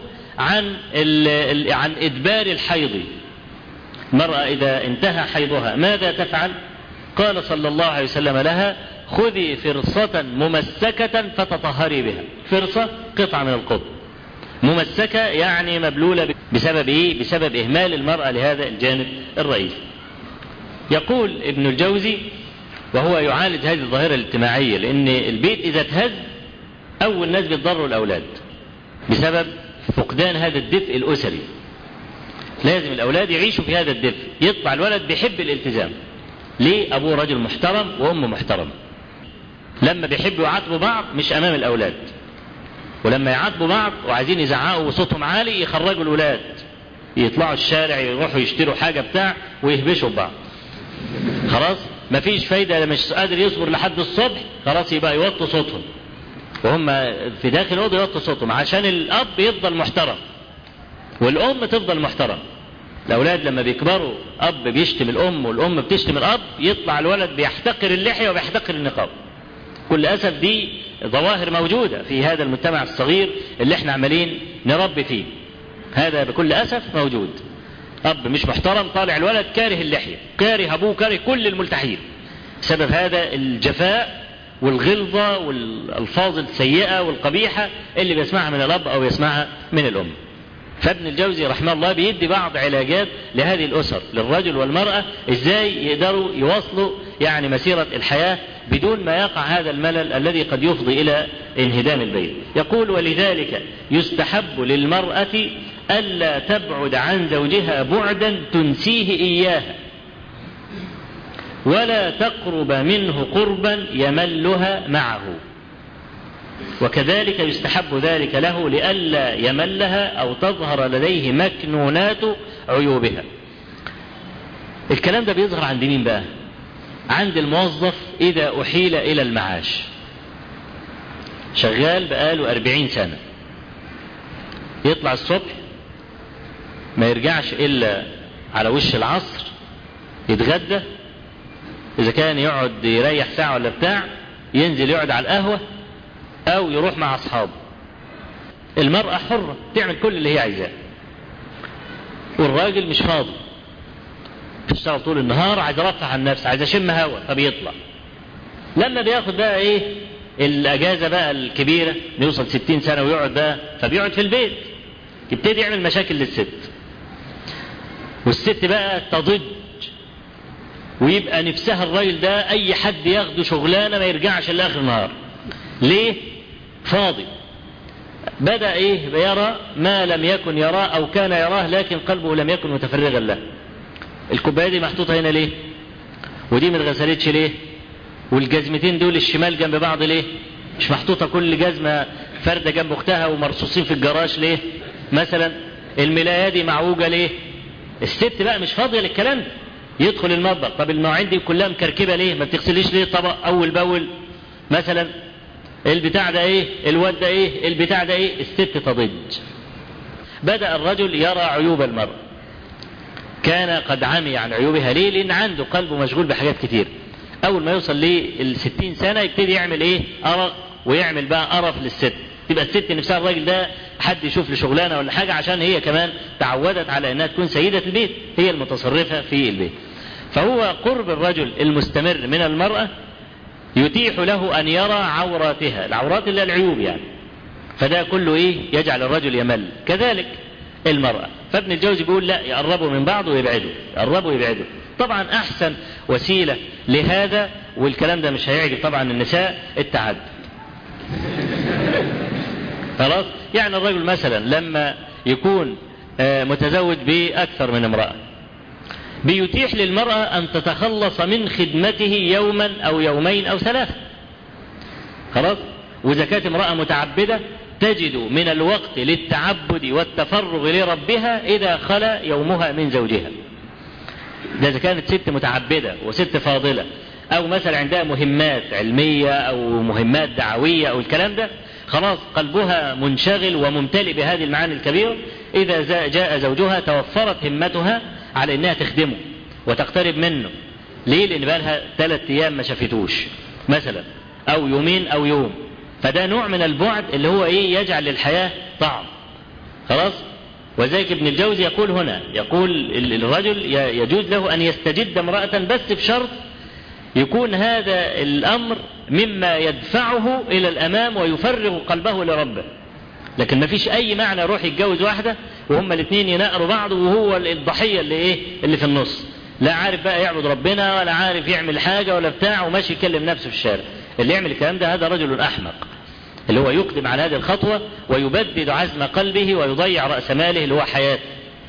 عن إدبار الحيض، المرأة إذا انتهى حيضها ماذا تفعل؟ قال صلى الله عليه وسلم لها خذي فرصة ممسكة فتطهري بها. فرصة قطعة من القطن، ممسكة يعني مبلولة بسبب إيه؟ بسبب إهمال المرأة لهذا الجانب الرئيسي. يقول ابن الجوزي وهو يعالج هذه الظاهرة الاجتماعية، لأن البيت إذا تهز أول ناس بيتضروا الأولاد بسبب فقدان هذا الدفء الأسري. لازم الأولاد يعيشوا في هذا الدفء. يطلع الولد بيحب الالتزام. ليه؟ أبوه رجل محترم وأمه محترم. لما بيحبوا يعاتبوا بعض مش أمام الأولاد، ولما يعاتبوا بعض وعايزين يزعقوا وصوتهم عالي يخرجوا الولاد يطلعوا الشارع يروحوا يشتروا حاجة بتاع ويهبشوا بعض. خلاص مفيش فايدة، مش قادر يصبر لحد الصبح خلاص يبقى يوطوا صوتهم وهم في داخل الأوضة يوطوا صوتهم عشان الأب يفضل محترم والأم تفضل محترم. الأولاد لما بيكبروا أب بيشتم الأم والأم بتشتم الأب يطلع الولد بيحتقر اللحية وبيحتقر النقاب. كل أسف دي ظواهر موجودة في هذا المجتمع الصغير اللي احنا عمالين نربي فيه. هذا بكل أسف موجود. أب مش محترم طالع الولد كاره اللحية، كاره أبوه، كاره كل الملتحين. سبب هذا الجفاء والغلظة والألفاظ السيئة والقبيحة اللي بيسمعها من الأب أو يسمعها من الأم. فابن الجوزي رحمه الله بيدي بعض علاجات لهذه الأسر للرجل والمرأة ازاي يقدروا يواصلوا يعني مسيرة الحياة بدون ما يقع هذا الملل الذي قد يفضي إلى انهدام البيت. يقول ولذلك يستحب للمرأة
ألا تبعد عن زوجها بعدا تنسيه إياها، ولا تقرب منه قربا يملها معه، وكذلك يستحب ذلك له لئلا يملها أو تظهر لديه مكنونات عيوبها. الكلام ده بيظهر عند مين بقى؟ عند الموظف إذا أحيل إلى المعاش، شغال بقاله 40 سنة، يطلع الصبح ما يرجعش إلا على وش العصر، يتغدى، إذا كان يقعد يريح ساعة ولا بتاع ينزل يقعد على القهوة أو يروح مع أصحابه. المرأة حرة تعمل كل اللي هي عايزاه، والراجل مش فاضي، بيشتغل طول النهار، عايز يرفع عن نفسه، عايز يشم هوا، فبيطلع. لما بياخد بقى ايه الاجازه بقى الكبيره، يوصل 60 سنه ويقعد بقى، فبيقعد في البيت، يبتدي يعمل مشاكل للست، والست بقى تضج، ويبقى نفسها الراجل ده اي حد ياخده شغلانه ما يرجعش الا اخر النهار. ليه؟ فاضي. بدأ ايه؟ يرى ما لم يكن يراه او كان يراه لكن قلبه لم يكن متفرغا له. الكوبايه دي محطوطه هنا ليه؟ ودي ما اتغسلتش ليه؟ والجزمتين دول الشمال جنب بعض ليه؟ مش محطوطه كل جزمه فرده جنب اختها ومرصوصين في الجراج ليه؟ مثلا الملايه دي معوجه ليه؟ الست بقى مش فاضيه للكلام ده. يدخل المطبخ، طب المواعين دي كلها مكركبه ليه؟ ما بتغسليش ليه طبق اول باول؟ مثلا البتاع ده ايه؟ الواد ده ايه؟ البتاع ده ايه؟ الست تضج. بدأ الرجل يرى عيوب المرأة، كان قد عمي عن عيوبها. ليه؟ لأن عنده قلبه مشغول بحاجات كتير. أول ما يوصل لل60 سنة يبتدي يعمل إيه؟ أرق، ويعمل بقى قرف للست. تبقى الست نفسها الراجل ده حد يشوف له شغلانة ولا حاجة، عشان هي كمان تعودت على أنها تكون سيدة البيت، هي المتصرفة في البيت. فهو قرب الرجل المستمر من المرأة يتيح له أن يرى عوراتها، العورات اللي العيوب يعني، فده كله إيه؟ يجعل الرجل يمل. كذلك المرأة. فابن الجوزي بيقول لا، يقربوا من بعض ويبعدوا، يقربوا ويبعدوا. طبعا أحسن وسيلة لهذا، والكلام ده مش هيعجب طبعا النساء، التعدد. خلاص؟ يعني الرجل مثلا لما يكون متزوج بأكثر من امرأة، بيتيح للمرأة أن تتخلص من خدمته يوما أو يومين أو ثلاثة. خلاص؟ وإذا كانت امرأة متعبدة تجد من الوقت للتعبد والتفرغ لربها إذا خلا يومها من زوجها. ده إذا كانت ست متعبدة وست فاضلة، أو مثلا عندها مهمات علمية أو مهمات دعوية أو الكلام ده، خلاص قلبها منشغل وممتلئ بهذه المعاني الكبيرة. إذا جاء زوجها توفرت همتها على إنها تخدمه وتقترب منه. ليه؟ لأن بقى لها 3 أيام ما شافتوش مثلا، أو يومين أو يوم. فده نوع من البعد اللي هو إيه؟ يجعل للحياة طعم. خلاص؟ وذلك ابن الجوزي يقول هنا، يقول الرجل يجوز له أن يستجد امرأة، بس بشرط يكون هذا الأمر مما يدفعه إلى الأمام ويفرغ قلبه لربه. لكن ما فيش أي معنى يروح يتجوز واحدة وهم الاثنين ينقروا بعض وهو الضحية اللي إيه؟ اللي في النص، لا عارف بقى يعبد ربنا ولا عارف يعمل حاجة ولا بتاع، وماشي يكلم نفسه في الشارع. اللي يعمل الكلام ده هذا رجل أحمق، اللي هو يقدم على هذه الخطوة ويبدد عزم قلبه ويضيع رأس ماله اللي هو حياته.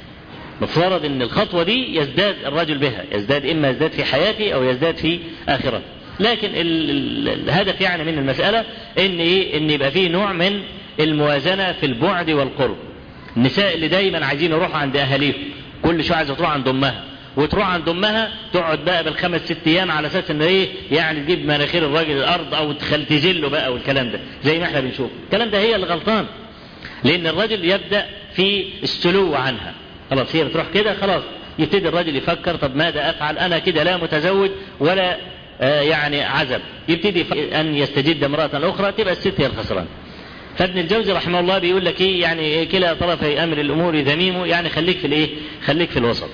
مفترض ان الخطوة دي يزداد الرجل بها، يزداد إما يزداد في حياته أو يزداد في آخرته. لكن الهدف يعني من المسألة ان ايه؟ ان يبقى فيه نوع من الموازنة في البعد والقرب. النساء اللي دايما عايزين يروحوا عند أهاليهم، كل شوية عايزة تروح عند أمها، وتروح عند أمها تقعد بقى بال5 6 أيام على أساس ان ايه؟ يعني تجيب مناخير الراجل الأرض أو تزله بقى والكلام ده، زي ما احنا بنشوف. الكلام ده هي اللي غلطان، لأن الرجل يبدأ في السلو عنها. خلاص هي بتروح كده، خلاص يبتدي الرجل يفكر طب ماذا أفعل؟ أنا كده لا متزوج ولا يعني عزب. يبتدي أن يستجد امرأة أخرى، تبقى الست هي الخسران. فابن الجوزي رحمه الله بيقول لك ايه؟ يعني كلا طرفي أمر الأمور ذميم، يعني خليك في الايه؟ خليك في الوسط.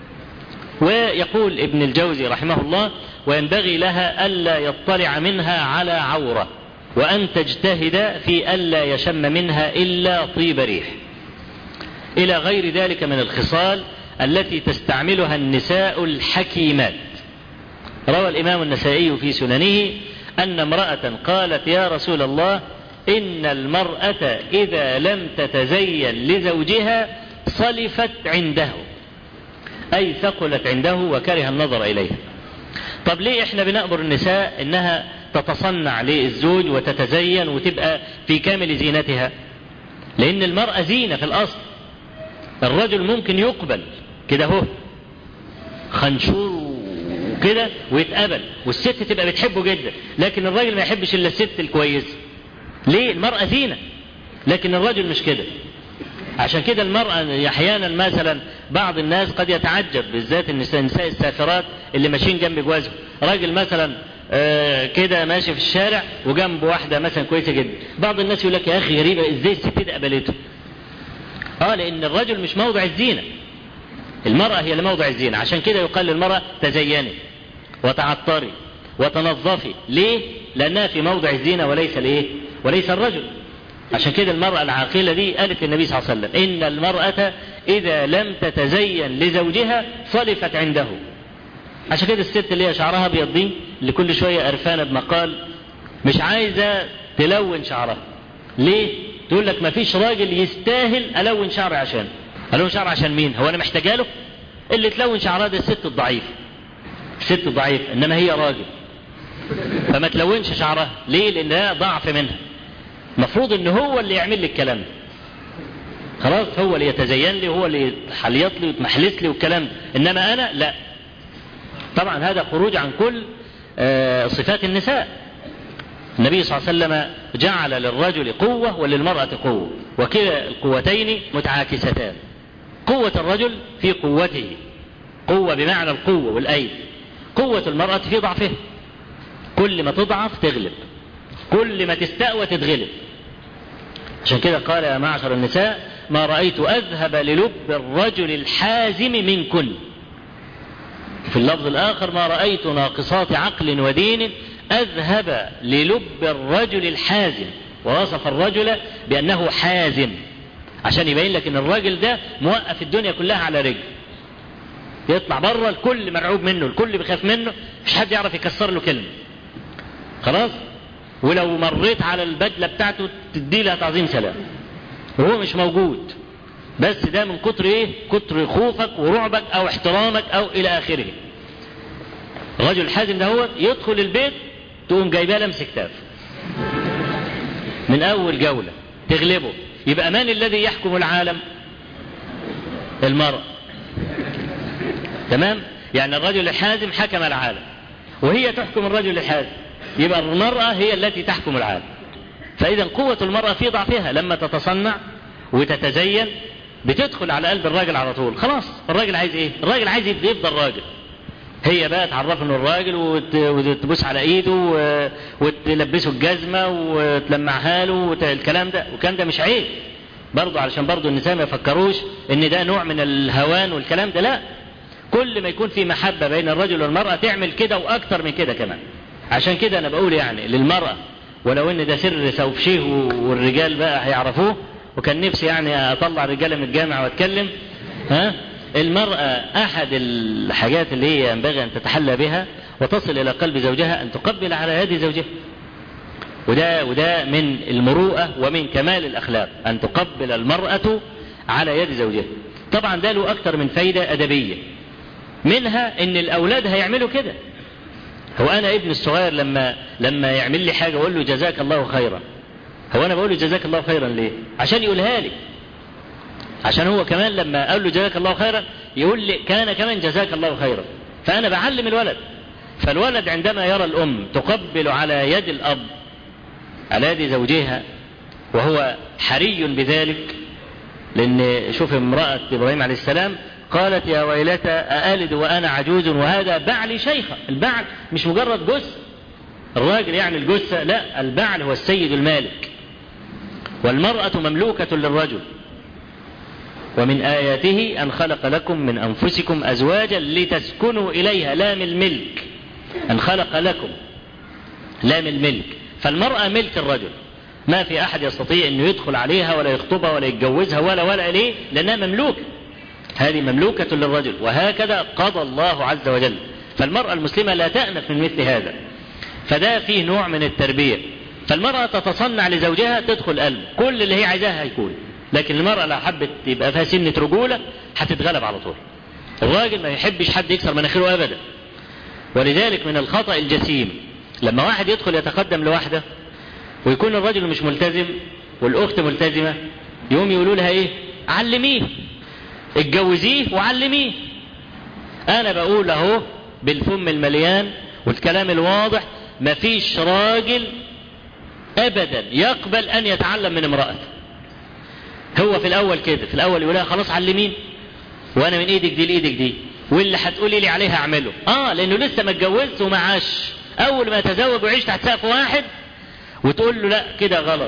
ويقول ابن الجوزي رحمه الله: وينبغي لها ألا يطلع منها على عورة، وأن تجتهد في ألا يشم منها إلا طيب ريح، إلى غير ذلك من الخصال التي تستعملها النساء الحكيمات. روى الإمام النسائي في سننه أن امرأة قالت: يا رسول الله، إن المرأة إذا لم تتزين لزوجها صلفت عنده، أي ثقلت عنده وكره النظر إليها. طب ليه احنا بنأمر النساء انها تتصنع للزوج وتتزين وتبقى في كامل زينتها؟ لأن المرأة زينة في الأصل. الرجل ممكن يقبل كده هو خنشور وكده ويتقبل والست تبقى بتحبه جدا، لكن الراجل ما يحبش إلا الست الكويسة. ليه؟ المرأة زينة، لكن الرجل مش كده. عشان كده المرأة أحيانا مثلا بعض الناس قد يتعجب، بالذات النساء السافرات اللي ماشيين جنب جوازهم، راجل مثلا كده ماشي في الشارع وجنبه واحدة مثلا كويسة جدا، بعض الناس يقول لك يا أخي غريبة إزاي الست دي قبلته؟ لأن الرجل مش موضع الزينة، المرأة هي اللي موضع الزينة. عشان كده يقال للمرأة تزيني وتعطري وتنظفي. ليه؟ لأنها في موضع الزينة وليس الرجل. عشان كده المرأة العاقلة دي قالت للنبي صلى الله عليه وسلم إن المرأة إذا لم تتزين لزوجها صلفت عنده. عشان كده الست اللي هي شعرها ابيض دي اللي كل شوية قرفانة بمقال مش عايزة تلون شعرها. ليه؟ تقول لك ما فيش راجل يستاهل ألون شعري عشان. ألون شعري عشان مين؟ هو أنا محتاجه له؟ اللي تلون شعرها ده الست الضعيف، الست الضعيف، إنما هي راجل فما تلونش شعرها. ليه؟ لأن ده ضعف منها. مفروض إن هو اللي يعمل لي الكلام ده، خلاص هو اللي يتزين لي وهو اللي يحليط لي ويتمحلس لي والكلام ده، إنما أنا لا. طبعا هذا خروج عن كل صفات النساء. النبي صلى الله عليه وسلم جعل للرجل قوة وللمرأة قوة، وكلا القوتين متعاكستان. قوة الرجل في قوته، قوة بمعنى القوة والأيد. قوة المرأة في ضعفها، كل ما تضعف تغلب، كل ما تستأوى تتغلب. عشان كده قال يا معشر النساء ما رأيت أذهب للب الرجل الحازم منكن. في اللفظ الآخر ما رأيت ناقصات عقل ودين أذهب للب الرجل الحازم، ووصف الرجل بأنه حازم عشان يبين لك أن الراجل ده موقف الدنيا كلها على رجل، يطلع بره الكل مرعوب منه، الكل بيخاف منه، مش حد يعرف يكسر له كلمة، خلاص. ولو مريت على البدلة بتاعته تدي لها تعظيم سلام وهو مش موجود، بس ده من كتر ايه؟ كتر خوفك ورعبك او احترامك او الى اخره. الرجل الحازم ده هو يدخل البيت تقوم جايباه لمس كتاف من اول جولة تغلبه. يبقى من الذي يحكم العالم؟ المرأة. تمام؟ يعني الرجل الحازم حكم العالم وهي تحكم الرجل الحازم، يبقى المرأة هي التي تحكم العالم. فإذا قوة المرأة في ضعفها، لما تتصنع وتتزين بتدخل على قلب الراجل على طول. خلاص الراجل عايز ايه؟ الراجل عايز يفضل راجل. هي بقى تعرفه انه الراجل وتبوس على ايده وتلبسه الجزمة وتلمعها له والكلام ده، وكان ده مش عيب برضه، علشان برضه النساء ما يفكروش ان ده نوع من الهوان والكلام ده. لا، كل ما يكون في محبة بين الرجل والمرأة تعمل كده واكتر من كده كمان. عشان كده انا بقول يعني للمرأة، ولو ان ده سر سوفشيه والرجال بقى هيعرفوه، وكان نفسي يعني اطلع رجالة من الجامعة واتكلم، المرأة احد الحاجات اللي هي ينبغي ان تتحلى بها وتصل الى قلب زوجها ان تقبل على يد زوجها. وده من المروءة ومن كمال الاخلاق ان تقبل المرأة على يد زوجها. طبعا ده له اكتر من فايدة ادبية، منها ان الاولاد هيعملوا كده. هو انا ابن الصغير لما يعمل لي حاجة اقول له جزاك الله خيرا، هو انا بقول له جزاك الله خيرا ليه؟ عشان يقولها لي، عشان هو كمان لما اقول له جزاك الله خيرا يقول لي كان كمان جزاك الله خيرا. فانا بعلم الولد. فالولد عندما يرى الام تقبل على يد الاب على يد زوجها وهو حري بذلك، لان شوف امرأة ابراهيم عليه السلام قالت يا ويلتى أألد وأنا عجوز وهذا بعلي شيخة. البعل مش مجرد جثة الراجل يعني الجثة، لا، البعل هو السيد المالك، والمرأة مملوكة للرجل. ومن آياته أن خلق لكم من أنفسكم أزواجا لتسكنوا إليها، لام الملك، أن خلق لكم لام الملك. فالمرأة ملك الرجل، ما في أحد يستطيع أنه يدخل عليها ولا يخطبها ولا يتجوزها ولا إليه، لأنها مملوكة، هذه مملوكة للرجل، وهكذا قضى الله عز وجل. فالمرأة المسلمة لا تأنف من مثل هذا، فده فيه نوع من التربية. فالمرأة تتصنع لزوجها، تدخل قلبه، كل اللي هي عايزاها هيكون، لكن المرأة لو حبت يبقى فيها سنة رجولة هتتغلب على طول. الراجل ما يحبش حد يكسر مناخيره أبدا. ولذلك من الخطأ الجسيم لما واحد يدخل يتقدم لواحدة ويكون الرجل مش ملتزم والأخت ملتزمة، يوم يقولوا لها إيه؟ علميه، اتجوزيه وعلميه. أنا بقول أهو بالفم المليان والكلام الواضح، مفيش راجل أبدا يقبل أن يتعلم من امرأة. هو في الأول كده، في الأول يقول لها خلاص علمين، وأنا من إيدك دي لإيدك دي، واللي هتقولي لي عليها أعمله. لأنه لسه ما اتجوزش وما عاش. أول ما يتزوج ويعيش تحت سقف واحد وتقول له لا كده غلط،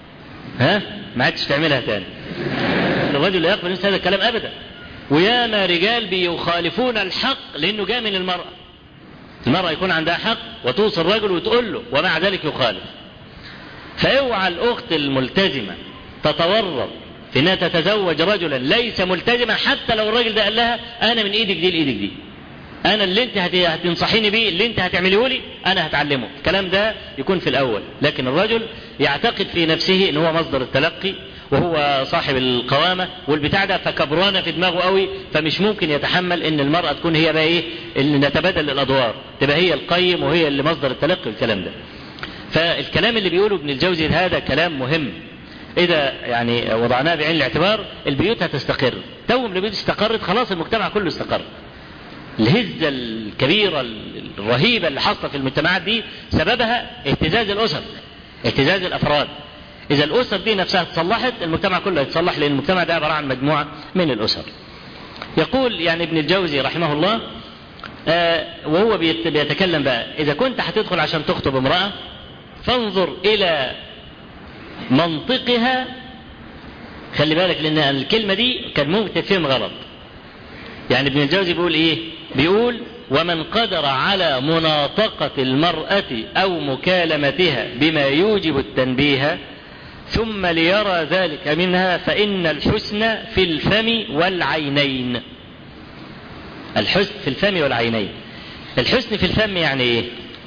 ما عادش تعملها تاني. الرجل لا يقبل مثل هذا الكلام أبدا. وياما رجال بيخالفون الحق لأنه جاء من المرأة. المرأة يكون عندها حق وتوصي الرجل وتقول له، ومع ذلك يخالف. فاوعى الأخت الملتزمة تتورط في أنها تتزوج رجلا ليس ملتزما، حتى لو الراجل ده قال لها أنا من إيدك دي لإيدك دي، أنا اللي أنت هتنصحيني بيه، اللي أنت هتعمله لي أنا هتعلمه. الكلام ده يكون في الأول. لكن الرجل يعتقد في نفسه أنه هو مصدر التلقي وهو صاحب القوامة والبتاع ده، فكبرانة في دماغه قوي، فمش ممكن يتحمل ان المرأة تكون هي بقى ايه اللي نتبادل الادوار، تبقى هي القيم وهي اللي مصدر التلقي والكلام ده. فالكلام اللي بيقوله ابن الجوزي هذا كلام مهم، اذا يعني وضعناه بعين الاعتبار البيوت هتستقر. توم البيوت استقرت خلاص المجتمع كله استقر. الهزة الكبيرة الرهيبة اللي حصلت في المجتمعات دي سببها اهتزاز الاسر، اهتزاز الافراد. إذا الأسر دي نفسها تصلحت المجتمع كله يتصلح، لأن المجتمع ده عبارة عن مجموعة من الأسر. يقول يعني ابن الجوزي رحمه الله وهو بيتكلم بقى، إذا كنت هتدخل عشان تخطب امرأة فانظر إلى منطقها. خلي بالك لأن الكلمة دي كان ممكن تفهم غلط. يعني ابن الجوزي بيقول إيه؟ بيقول ومن قدر على مناطقة المرأة أو مكالمتها بما يوجب التنبيه ثم ليرى ذلك منها فإن الحسن في الفم والعينين. الحسن في الفم والعينين. الحسن في الفم يعني ايه؟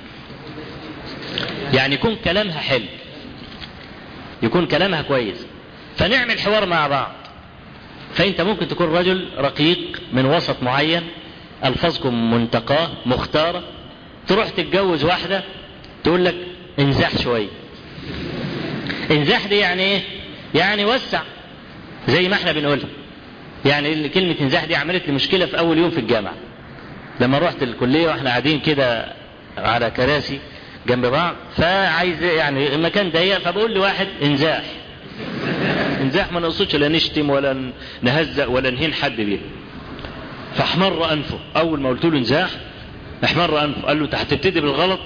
يعني يكون كلامها حلو، يكون كلامها كويس، فنعمل حوار مع بعض. فانت ممكن تكون رجل رقيق من وسط معين، الفاظكم منتقاه مختارة، تروح تتجوز واحدة تقول لك انزح شوية. انزح دي يعني ايه؟ يعني وسع، زي ما احنا بنقول. يعني كلمة انزح دي عملت لي مشكلة في اول يوم في الجامعة، لما رحت الكلية واحنا قاعدين كده على كراسي جنب بعض، فعايز يعني المكان ضيق، فبقول لواحد انزاح. انزاح ما نقصدش لا نشتم ولا نهزق ولا نهين حد بيه. فاحمر انفه اول ما قلت له انزاح، احمر انفه. قال له انت هتبتدي بالغلط؟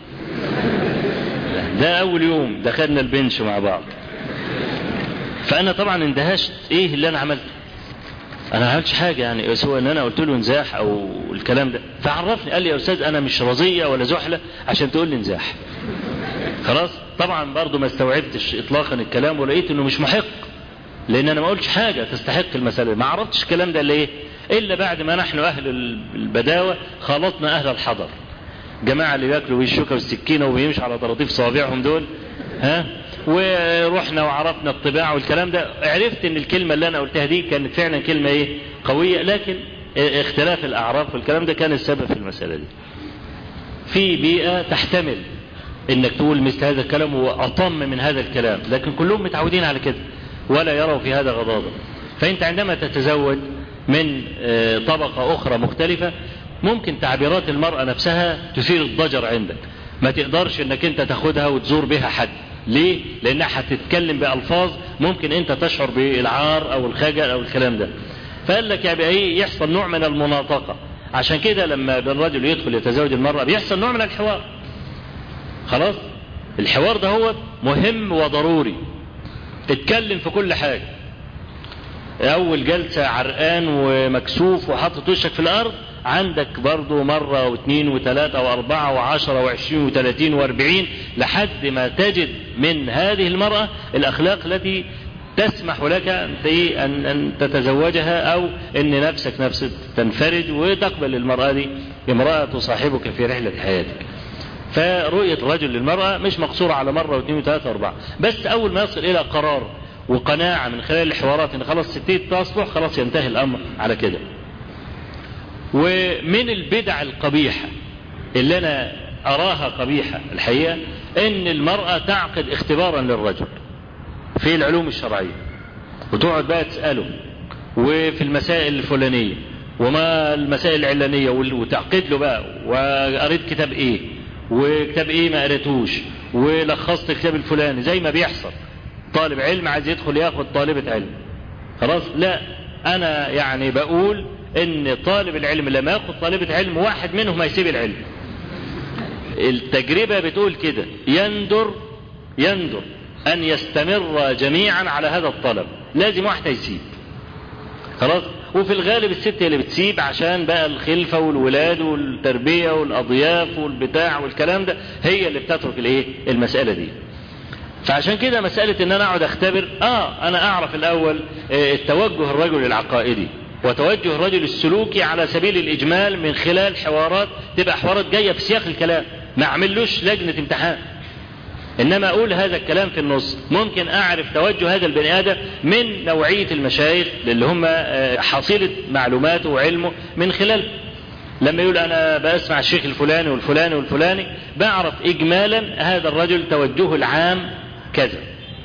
ده اول يوم دخلنا البنش مع بعض. فانا طبعا اندهشت، ايه اللي انا عملته؟ انا ما عملتش حاجه يعني، سواء ان انا قلت له انزاح او الكلام ده. فعرفني قال لي يا استاذ انا مش رزيه ولا زحله عشان تقول لي انزاح. خلاص طبعا برضو ما استوعبتش اطلاقا الكلام، ولقيت انه مش محق، لان انا ما قلتش حاجه تستحق المساله. ما عرفتش الكلام ده ليه الا بعد ما نحن اهل البداوه خلطنا اهل الحضر، جماعه اللي بياكلوا بالشوكه والسكينه وبيمشي على طراطيف صوابعهم دول، ورحنا وعرفنا الطباع والكلام ده. عرفت ان الكلمه اللي انا قلتها دي كانت فعلا كلمه ايه قويه، لكن اختلاف الاعراف والكلام ده كان السبب في المساله دي. في بيئه تحتمل انك تقول مثل هذا الكلام واطم من هذا الكلام، لكن كلهم متعودين على كده ولا يروا في هذا غضاضة. فانت عندما تتزوج من طبقة اخرى مختلفة ممكن تعبيرات المرأة نفسها تثير الضجر عندك، ما تقدرش انك انت تاخدها وتزور بها حد. ليه؟ لانها هتتكلم بألفاظ ممكن انت تشعر بالعار او الخجل او الكلام ده. فقال لك يبقى ايه؟ يحصل نوع من المناطقة. عشان كده لما الرجل يدخل يتزوج المرأة بيحصل نوع من الحوار. خلاص الحوار ده هو مهم وضروري. اتكلم في كل حاجة. اول جلسة عرقان ومكسوف وحاطط وشك في الارض، عندك برضو مرة واثنين وثلاثة واربعة وعشرة وعشرين وثلاثين واربعين، لحد ما تجد من هذه المرأة الاخلاق التي تسمح لك ان تتزوجها، او ان نفسك تنفرد وتقبل المرأة دي امرأة تصاحبك في رحلة حياتك. فرؤية الرجل للمرأة مش مقصورة على مرة واثنين وثلاثة واربعة، بس اول ما يصل الى قرار وقناعة من خلال الحوارات ان خلاص ستي تصلح، خلاص ينتهي الامر على كده. ومن البدع القبيحة اللي انا اراها قبيحة الحقيقة ان المرأة تعقد اختبارا للرجل في العلوم الشرعية، وتقعد بقى تسأله وفي المسائل الفلانية وما المسائل العلانية، وتعقد له بقى وقريت كتاب ايه وكتاب ايه ما قريتوش ولخصت الكتاب الفلاني، زي ما بيحصل طالب علم عايز يدخل ياخد طالبة علم. خلاص لا، انا يعني بقول ان طالب العلم لما ياخد طالبة علم واحد منهم هيسيب العلم. التجربة بتقول كده، يندر ان يستمر جميعا على هذا الطلب، لازم واحد هيسيب. خلاص. وفي الغالب الست اللي بتسيب عشان بقى الخلفة والولاد والتربية والأضياف والبتاع والكلام ده، هي اللي بتترك الايه المسألة دي. فعشان كده مسألة ان انا اقعد اختبر، انا اعرف الاول التوجه الرجل العقائدي وتوجه الرجل السلوكي على سبيل الاجمال من خلال حوارات، تبقى حوارات جاية في سياق الكلام، ما اعملوش لجنة امتحان، انما اقول هذا الكلام في النص. ممكن اعرف توجه هذا البني ادم من نوعية المشايخ اللي هم حصيلة معلوماته وعلمه من خلال لما يقول انا بسمع الشيخ الفلاني والفلاني والفلاني، بعرف اجمالا هذا الرجل توجهه العام كذا.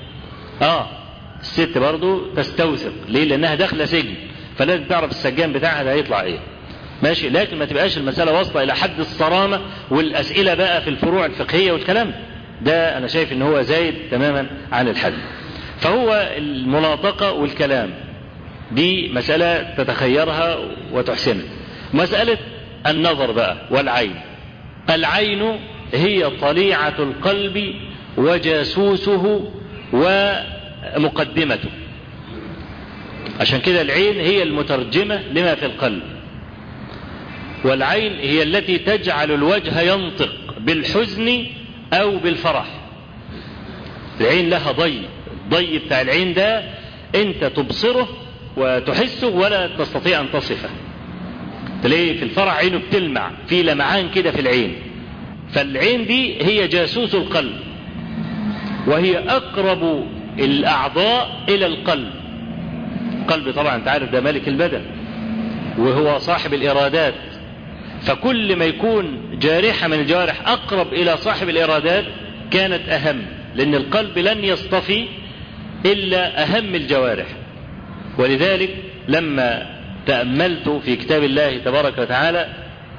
الست برضو تستوثق، ليه؟ لانها داخله سجن، فلازم تعرف السجان بتاعها ده هيطلع ايه. ماشي، لكن ما تبقاش المسألة واصلة الى حد الصرامة والاسئلة بقى في الفروع الفقهية والكلام ده، انا شايف ان هو زايد تماما عن الحد. فهو المناطقة والكلام دي مسألة تتخيرها وتحسنها. مسألة النظر بقى والعين. العين هي طليعة القلب وجاسوسه ومقدمته، عشان كده العين هي المترجمة لما في القلب، والعين هي التي تجعل الوجه ينطق بالحزن او بالفرح. العين لها ضي بتاع العين ده انت تبصره وتحسه ولا تستطيع ان تصفه. تلاقي في الفرح عينه بتلمع، في لمعان كده في العين. فالعين دي هي جاسوس القلب، وهي اقرب الاعضاء الى القلب. القلب طبعا انت عارف ده ملك البدن وهو صاحب الارادات، فكل ما يكون جارحة من الجوارح اقرب الى صاحب الارادات كانت اهم، لان القلب لن يصطفي الا اهم الجوارح. ولذلك لما تأملت في كتاب الله تبارك وتعالى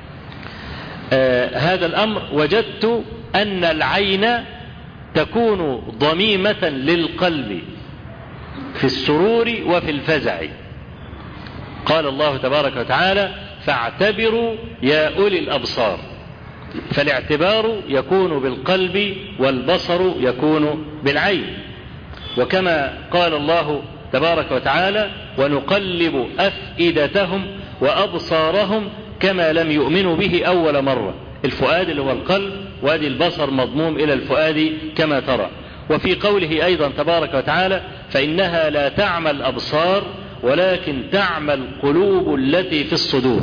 هذا الامر، وجدت ان العين تكون ضميمة للقلب في السرور وفي الفزع. قال الله تبارك وتعالى فاعتبروا يا أولي الأبصار. فالاعتبار يكون بالقلب والبصر يكون بالعين. وكما قال الله تبارك وتعالى ونقلب أفئدتهم وأبصارهم كما لم يؤمنوا به أول مرة. الفؤاد اللي هو القلب، وادي البصر مضموم إلى الفؤاد كما ترى. وفي قوله أيضا تبارك وتعالى فإنها لا تعمى الأبصار ولكن تعمى القلوب التي في الصدور.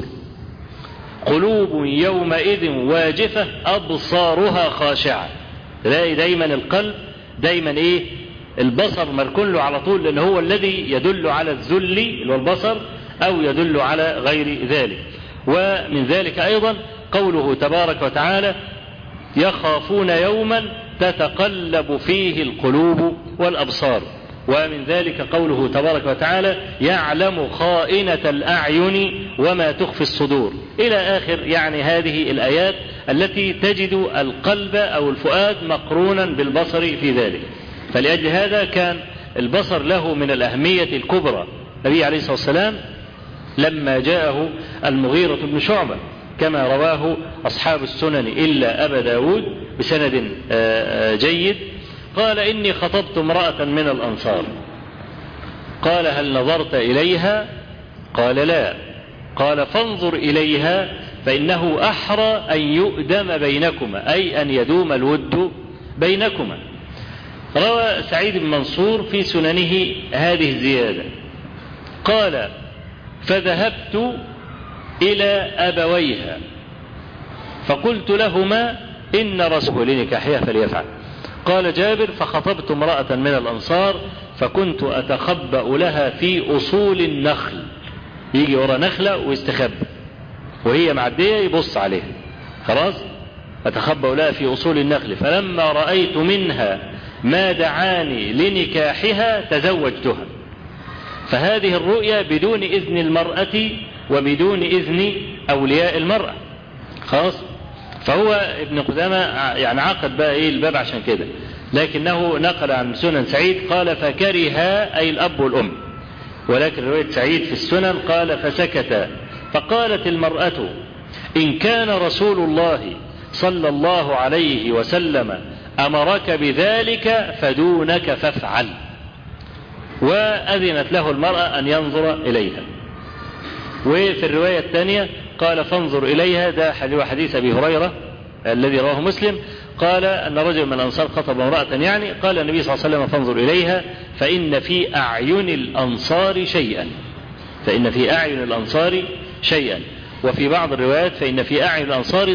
قلوب يومئذ واجفة أبصارها خاشعة. تلاقي دايما القلب دايما ايه؟ البصر مركون له على طول، لأنه هو الذي يدل على الذل اللي هو البصر أو يدل على غير ذلك. ومن ذلك أيضا قوله تبارك وتعالى يخافون يوما تتقلب فيه القلوب والأبصار. ومن ذلك قوله تبارك وتعالى يعلم خائنة الأعين وما تخفي الصدور إلى آخر يعني هذه الآيات التي تجد القلب أو الفؤاد مقرونا بالبصر في ذلك. فلأجل هذا كان البصر له من الأهمية الكبرى. النبي عليه الصلاة والسلام لما جاءه المغيرة بن شعبة كما رواه أصحاب السنن إلا أبا داود بسند جيد، قال إني خطبت امرأة من الأنصار. قال هل نظرت إليها؟ قال لا. قال فانظر إليها فإنه أحرى أن يؤدم بينكما، أي أن يدوم الود بينكما. روى سعيد بن منصور في سننه هذه الزيادة. قال فذهبت إلى أبويها فقلت لهما إن رسول لنكاحها فليفعل. قال جابر: فخطبت امرأة من الأنصار فكنت أتخبأ لها في أصول النخل، يجي ورا نخلة ويستخبى وهي معدية يبص عليها، خلاص أتخبأ لها في أصول النخل، فلما رأيت منها ما دعاني لنكاحها تزوجتها. فهذه الرؤيا بدون إذن المرأة وبدون إذن أولياء المرأة، خلاص. فهو ابن قدامة يعني عقد بقى ايه الباب عشان كده، لكنه نقل عن سنن سعيد قال: فكره أي الأب والأم، ولكن رواية سعيد في السنن قال: فسكت. فقالت المرأة: إن كان رسول الله صلى الله عليه وسلم أمرك بذلك فدونك فافعل. وأذنت له المرأة أن ينظر إليها. وفي الرواية الثانية قال: فانظر إليها، ده حديث أبي هريرة الذي رواه مسلم، قال أن رجل من الأنصار خطب امرأة، يعني قال النبي صلى الله عليه وسلم: فانظر إليها فإن في أعين الأنصار شيئا، فإن في أعين الأنصار شيئا. وفي بعض الروايات فإن في أعين الأنصار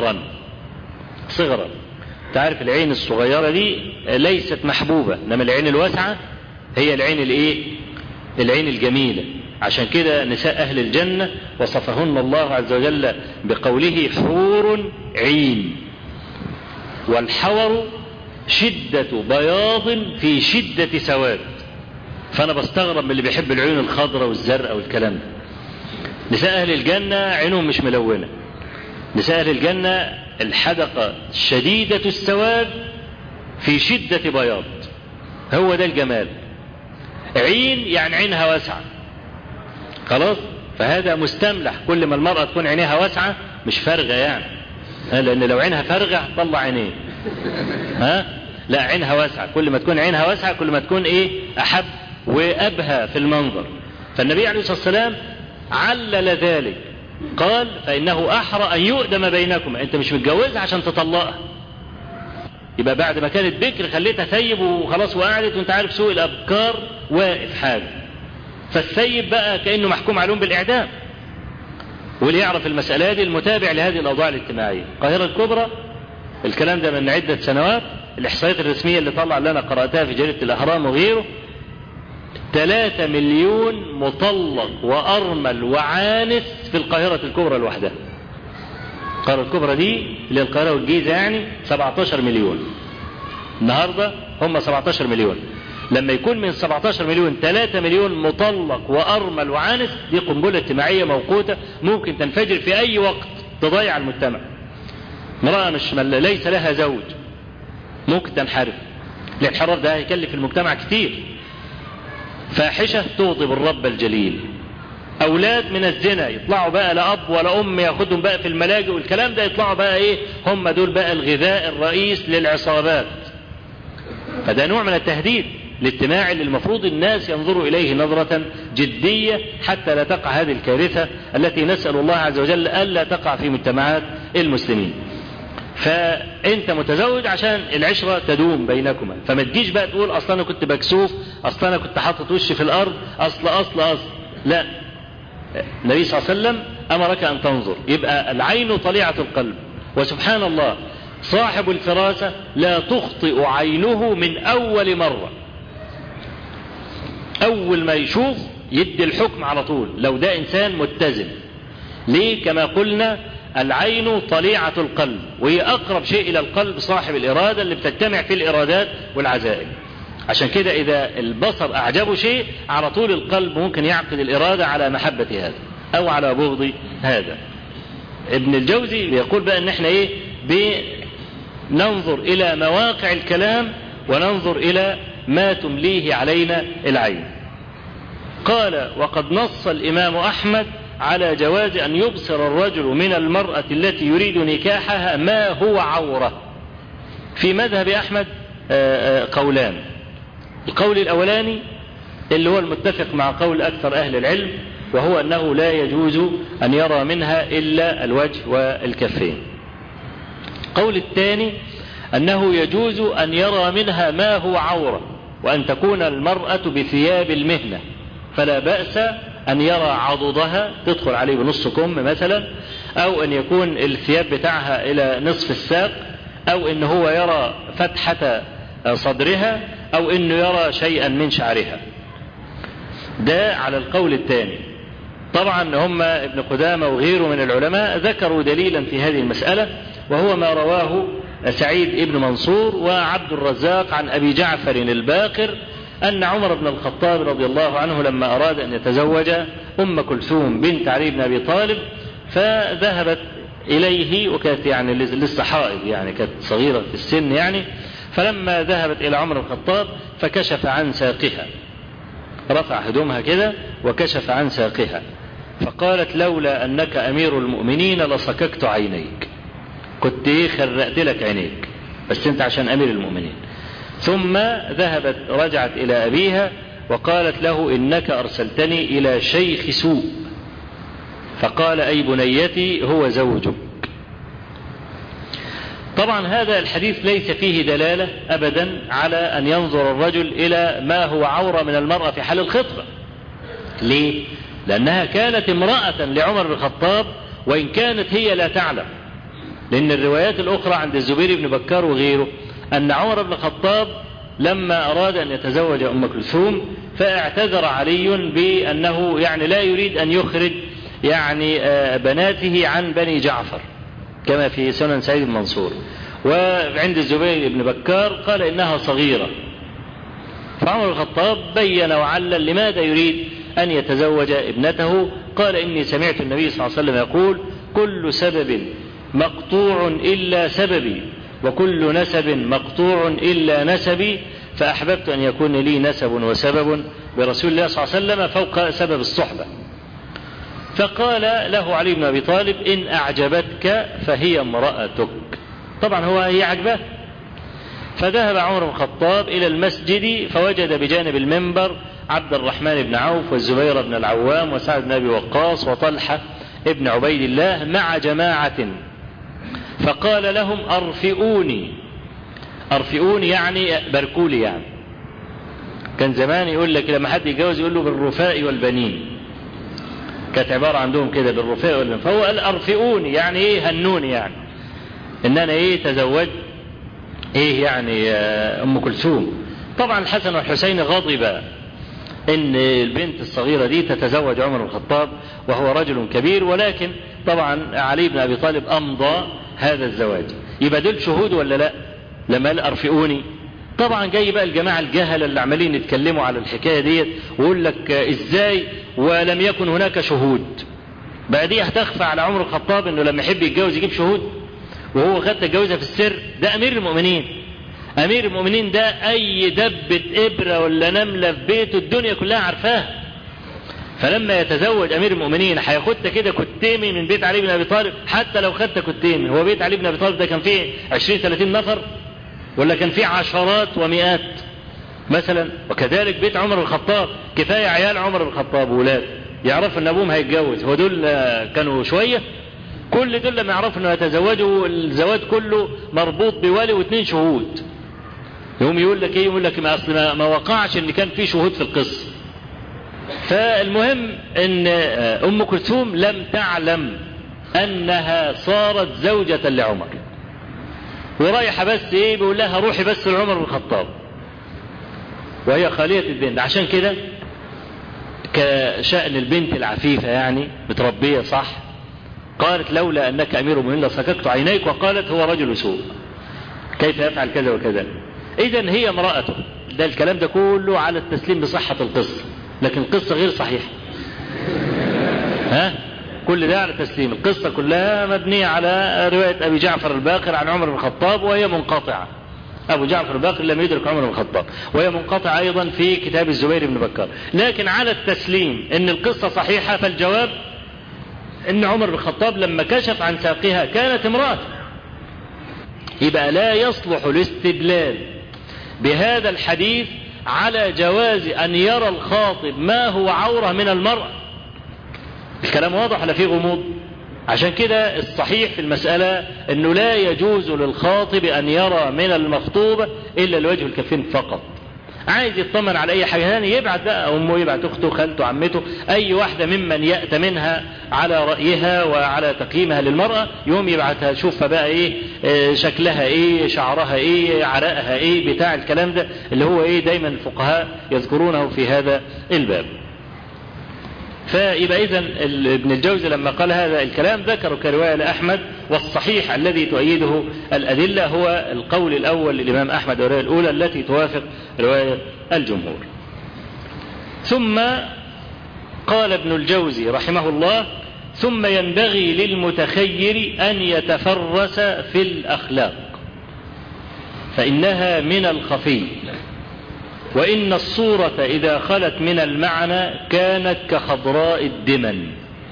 صغرا. تعرف العين الصغيرة دي ليست محبوبة، إنما العين الواسعة هي العين الايه؟ العين الجميلة. عشان كده نساء أهل الجنة وصفهن الله عز وجل بقوله: حور عين. والحور شدة بياض في شدة سواد. فأنا بستغرب من اللي بيحب العيون الخضراء والزرقاء والكلام ده. نساء أهل الجنة عينهم مش ملونة. نساء أهل الجنة الحدقة شديدة السواد في شدة بياض، هو ده الجمال. عين يعني عينها واسعة، خلاص. فهذا مستملح، كل ما المرأة تكون عينيها واسعة مش فارغة يعني، لأن لو عينها فارغة هتطلع عينين، لا عينها واسعة. كل ما تكون عينها واسعة كل ما تكون ايه؟ أحب وأبهى في المنظر. فالنبي عليه الصلاة والسلام علل ذلك، قال: فإنه أحرى أن يؤدم بينكم. أنت مش متجوزها عشان تطلقها، يبقى بعد ما كانت بكر خليتها ثيب وخلاص وقعدت، وانت عارف سوء الأبكار واقف حاجة. فالثيب بقى كأنه محكوم عليهم بالإعدام. واللي يعرف المسألة دي المتابع لهذه الأوضاع الاجتماعية. القاهرة الكبرى، الكلام ده من عدة سنوات، الإحصائيات الرسمية اللي طلع اللي أنا قرأتها في جريدة الأهرام وغيره، 3 مليون مطلق وأرمل وعانس في القاهرة الكبرى لوحدها. القاهرة الكبرى دي اللي القاهرة والجيزة يعني 17 مليون. النهاردة هم 17 مليون. لما يكون من 17 مليون 3 مليون مطلق وأرمل وعانس، دي قنبلة اجتماعية موقوتة ممكن تنفجر في أي وقت تضيع المجتمع. امرأة ليس لها زوج ممكن تنحرف. الانحراف ده هيكلف المجتمع كتير. فاحشة تغضب الرب الجليل. أولاد من الزنا يطلعوا بقى لا أب ولا أم ياخدهم بقى في الملاجئ والكلام ده، يطلعوا بقى إيه؟ هم دول بقى الغذاء الرئيس للعصابات. فده نوع من التهديد الاجتماعي اللي المفروض الناس ينظروا إليه نظرة جدية حتى لا تقع هذه الكارثة التي نسأل الله عز وجل ألا تقع في مجتمعات المسلمين. فأنت متزوج عشان العشرة تدوم بينكما، فما تجيش بقى تقول أصلا أنا كنت بكسوف، أصلا أنا كنت حاطط وشي في الأرض، أصل لا. النبي صلى الله عليه وسلم أمرك أن تنظر. يبقى العين طليعة القلب. وسبحان الله صاحب الفراسة لا تخطئ عينه من أول مرة. أول ما يشوف يدي الحكم على طول لو ده إنسان متزن. ليه؟ كما قلنا العين طليعة القلب، وهي أقرب شيء إلى القلب صاحب الإرادة اللي بتجتمع في الإرادات والعزائم. عشان كده إذا البصر أعجبه شيء على طول القلب ممكن يعقد الإرادة على محبة هذا أو على بغض هذا. ابن الجوزي بيقول بقى إن احنا إيه؟ بننظر إلى مواقع الكلام وننظر إلى ما تمليه علينا العين. قال: وقد نص الإمام أحمد على جواز أن يبصر الرجل من المرأة التي يريد نكاحها ما هو عورة. في مذهب أحمد قولان. القول الأولاني اللي هو المتفق مع قول أكثر أهل العلم، وهو أنه لا يجوز أن يرى منها إلا الوجه والكفين. القول الثاني أنه يجوز أن يرى منها ما هو عورة، وأن تكون المرأة بثياب المهنة، فلا بأس أن يرى عضدها تدخل عليه بنص كم مثلا، أو أن يكون الثياب بتاعها إلى نصف الساق، أو أن هو يرى فتحة صدرها أو أنه يرى شيئا من شعرها. ده على القول الثاني. طبعا هم ابن قدامة وغيره من العلماء ذكروا دليلا في هذه المسألة، وهو ما رواه سعيد بن منصور وعبد الرزاق عن أبي جعفر الباقر أن عمر بن الخطاب رضي الله عنه لما أراد أن يتزوج أم كلثوم بنت علي بن أبي طالب فذهبت إليه، وكانت يعني لسه حائض، يعني كانت صغيرة في السن يعني. فلما ذهبت إلى عمر بن الخطاب فكشف عن ساقها، رفع هدومها كده وكشف عن ساقها، فقالت لولا أنك أمير المؤمنين لصككت عينيك، كنت خرقت لك عينيك، بس أنت عشان أمير المؤمنين. ثم ذهبت رجعت إلى أبيها وقالت له إنك أرسلتني إلى شيخ سوء، فقال أي بنيتي هو زوجك. طبعا هذا الحديث ليس فيه دلالة أبدا على أن ينظر الرجل إلى ما هو عورة من المرأة في حال الخطبة. ليه؟ لأنها كانت امرأة لعمر بن الخطاب وإن كانت هي لا تعلم، لأن الروايات الأخرى عند الزبير بن بكار وغيره أن عمر بن الخطاب لما أراد أن يتزوج أم كلثوم فاعتذر علي بأنه يعني لا يريد أن يخرج يعني بناته عن بني جعفر كما في سنن سعيد بن منصور. وعند الزبير بن بكار قال إنها صغيرة، فعمر بن الخطاب بين وعلل لماذا يريد أن يتزوج ابنته. قال إني سمعت النبي صلى الله عليه وسلم يقول كل سبب مقطوع إلا سببي وكل نسب مقطوع إلا نسبي، فأحببت أن يكون لي نسب وسبب برسول الله صلى الله عليه وسلم فوق سبب الصحبة. فقال له علي بن أبي طالب إن أعجبتك فهي امرأتك. طبعا هي عجبه. فذهب عمر بن الخطاب إلى المسجد فوجد بجانب المنبر عبد الرحمن بن عوف والزبير بن العوام وسعد بن أبي وقاص وطلحة ابن عبيد الله مع جماعة، فقال لهم أرفئوني. أرفئوني يعني باركولي، يعني كان زمان يقول لك لما حد يتجوز يقول له بالرفاء والبنين، كانت عبارة عندهم كده بالرفاء والبنين. فهو قال أرفئوني يعني إيه هنوني، يعني إن أنا إيه تزوج إيه يعني أم كلثوم. طبعا الحسن والحسين غضبا إن البنت الصغيرة دي تتزوج عمر بن الخطاب وهو رجل كبير، ولكن طبعا علي بن أبي طالب أمضى هذا الزواج. يبقى دول شهود ولا لا؟ لما قال أرفئوني طبعا جاي بقى الجماعة الجهلة اللي عمالين يتكلموا على الحكاية ديت ويقول لك إزاي ولم يكن هناك شهود. بقى دي هتخفى على عمر الخطاب إنه لما يحب يتجوز يجيب شهود وهو خد تجوزها في السر؟ ده أمير المؤمنين. أمير المؤمنين ده أي دبة إبرة ولا نملة في بيته الدنيا كلها عارفاها. فلما يتزوج أمير المؤمنين هياخدت كده كتيمي من بيت علي بن أبي طالب. حتى لو خدت كتيمي، هو بيت علي بن أبي طالب ده كان فيه 20-30 نفر ولا كان فيه عشرات ومئات مثلا؟ وكذلك بيت عمر بن الخطاب كفاية عيال عمر بن الخطاب وولاد يعرفوا ان ابوهم هيتجوز، هو دول كانوا شوية؟ كل دول لما يعرفوا انه يتزوجوا الزواج كله مربوط بولي واثنين شهود. يوم يقول لك ايه؟ يقول لك ما اصل ما وقعش ان كان في شهود في القصة. فالمهم ان ام كلثوم لم تعلم انها صارت زوجة لعمر، ورايحة بس ايه بيقول لها روحي بس لعمر بن الخطاب وهي خالية البنت. عشان كده كشأن البنت العفيفة يعني متربية صح، قالت لولا أنك أمير المؤمنين لصككت عينيك، وقالت هو رجل سوء كيف يفعل كذا وكذا. إذن هي امرأته. ده الكلام ده كله على التسليم بصحة القصة، لكن القصة غير صحيحة. كل ده على تسليم. القصة كلها مبنية على رواية أبي جعفر الباقر عن عمر بن الخطاب وهي منقطعة. أبو جعفر الباقر لم يدرك عمر بن الخطاب، وهي منقطعة أيضا في كتاب الزبير بن بكار. لكن على التسليم إن القصة صحيحة، فالجواب إن عمر بن الخطاب لما كشف عن ساقها كانت امرأة. يبقى لا يصلح الاستدلال بهذا الحديث على جواز أن يرى الخاطب ما هو عورة من المرأة. الكلام واضح ولا فيه غموض؟ عشان كده الصحيح في المسألة أنه لا يجوز للخاطب أن يرى من المخطوبة إلا الوجه الكفين فقط. عايز يطمن على أي حاجة ثانية يبعت بقى أمه، يبعت أخته، خالته، عمته، أي واحدة ممن يأتمنها على رأيها وعلى تقييمها للمرأة، يوم يبعتها شوفها بقى إيه شكلها إيه، شعرها إيه، عرقها إيه، بتاع الكلام ده اللي هو إيه دايما الفقهاء يذكرونه في هذا الباب. فيبقى إذن ابن الجوزي لما قال هذا الكلام ذكره كرواية لأحمد، والصحيح الذي تؤيده الأدلة هو القول الأول للإمام أحمد والرواية الأولى التي توافق رواية الجمهور. ثم قال ابن الجوزي رحمه الله: ثم ينبغي للمتخير أن يتفرس في الأخلاق فإنها من الخفي، وإن الصورة إذا خلت من المعنى كانت كخضراء الدمن.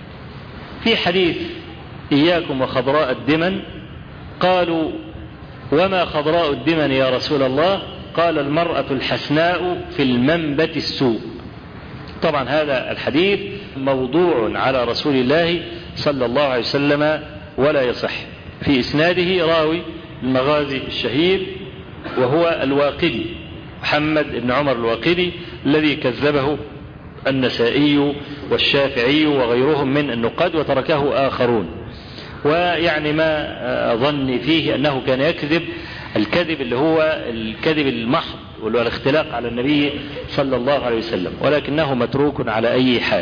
في حديث إياكم وخضراء الدمن، قالوا: وما خضراء الدمن يا رسول الله؟ قال: المرأة الحسناء في المنبت السوء. طبعا هذا الحديث موضوع على رسول الله صلى الله عليه وسلم ولا يصح. في إسناده راوي المغازي الشهير وهو الواقدي، محمد بن عمر الواقدي، الذي كذبه النسائي والشافعي وغيرهم من النقاد وتركه آخرون. ويعني ما ظني فيه أنه كان يكذب الكذب اللي هو الكذب المحض واللي هو الاختلاق على النبي صلى الله عليه وسلم، ولكنه متروك على أي حال.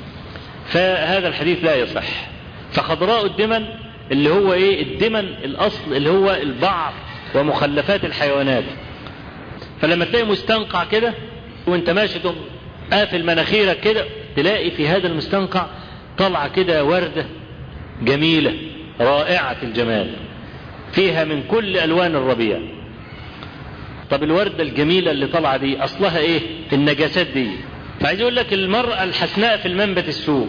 فهذا الحديث لا يصح. فخضراء الدمن اللي هو إيه؟ الدمن الأصل اللي هو البعر ومخلفات الحيوانات. فلما تلاقي مستنقع كده وانت ماشي قافل مناخيرك كده، تلاقي في هذا المستنقع طلع كده وردة جميلة رائعة الجمال فيها من كل ألوان الربيع. طب الوردة الجميلة اللي طلع دي أصلها إيه؟ النجاسات دي. فعايز يقول لك المرأة الحسناء في المنبت السوء،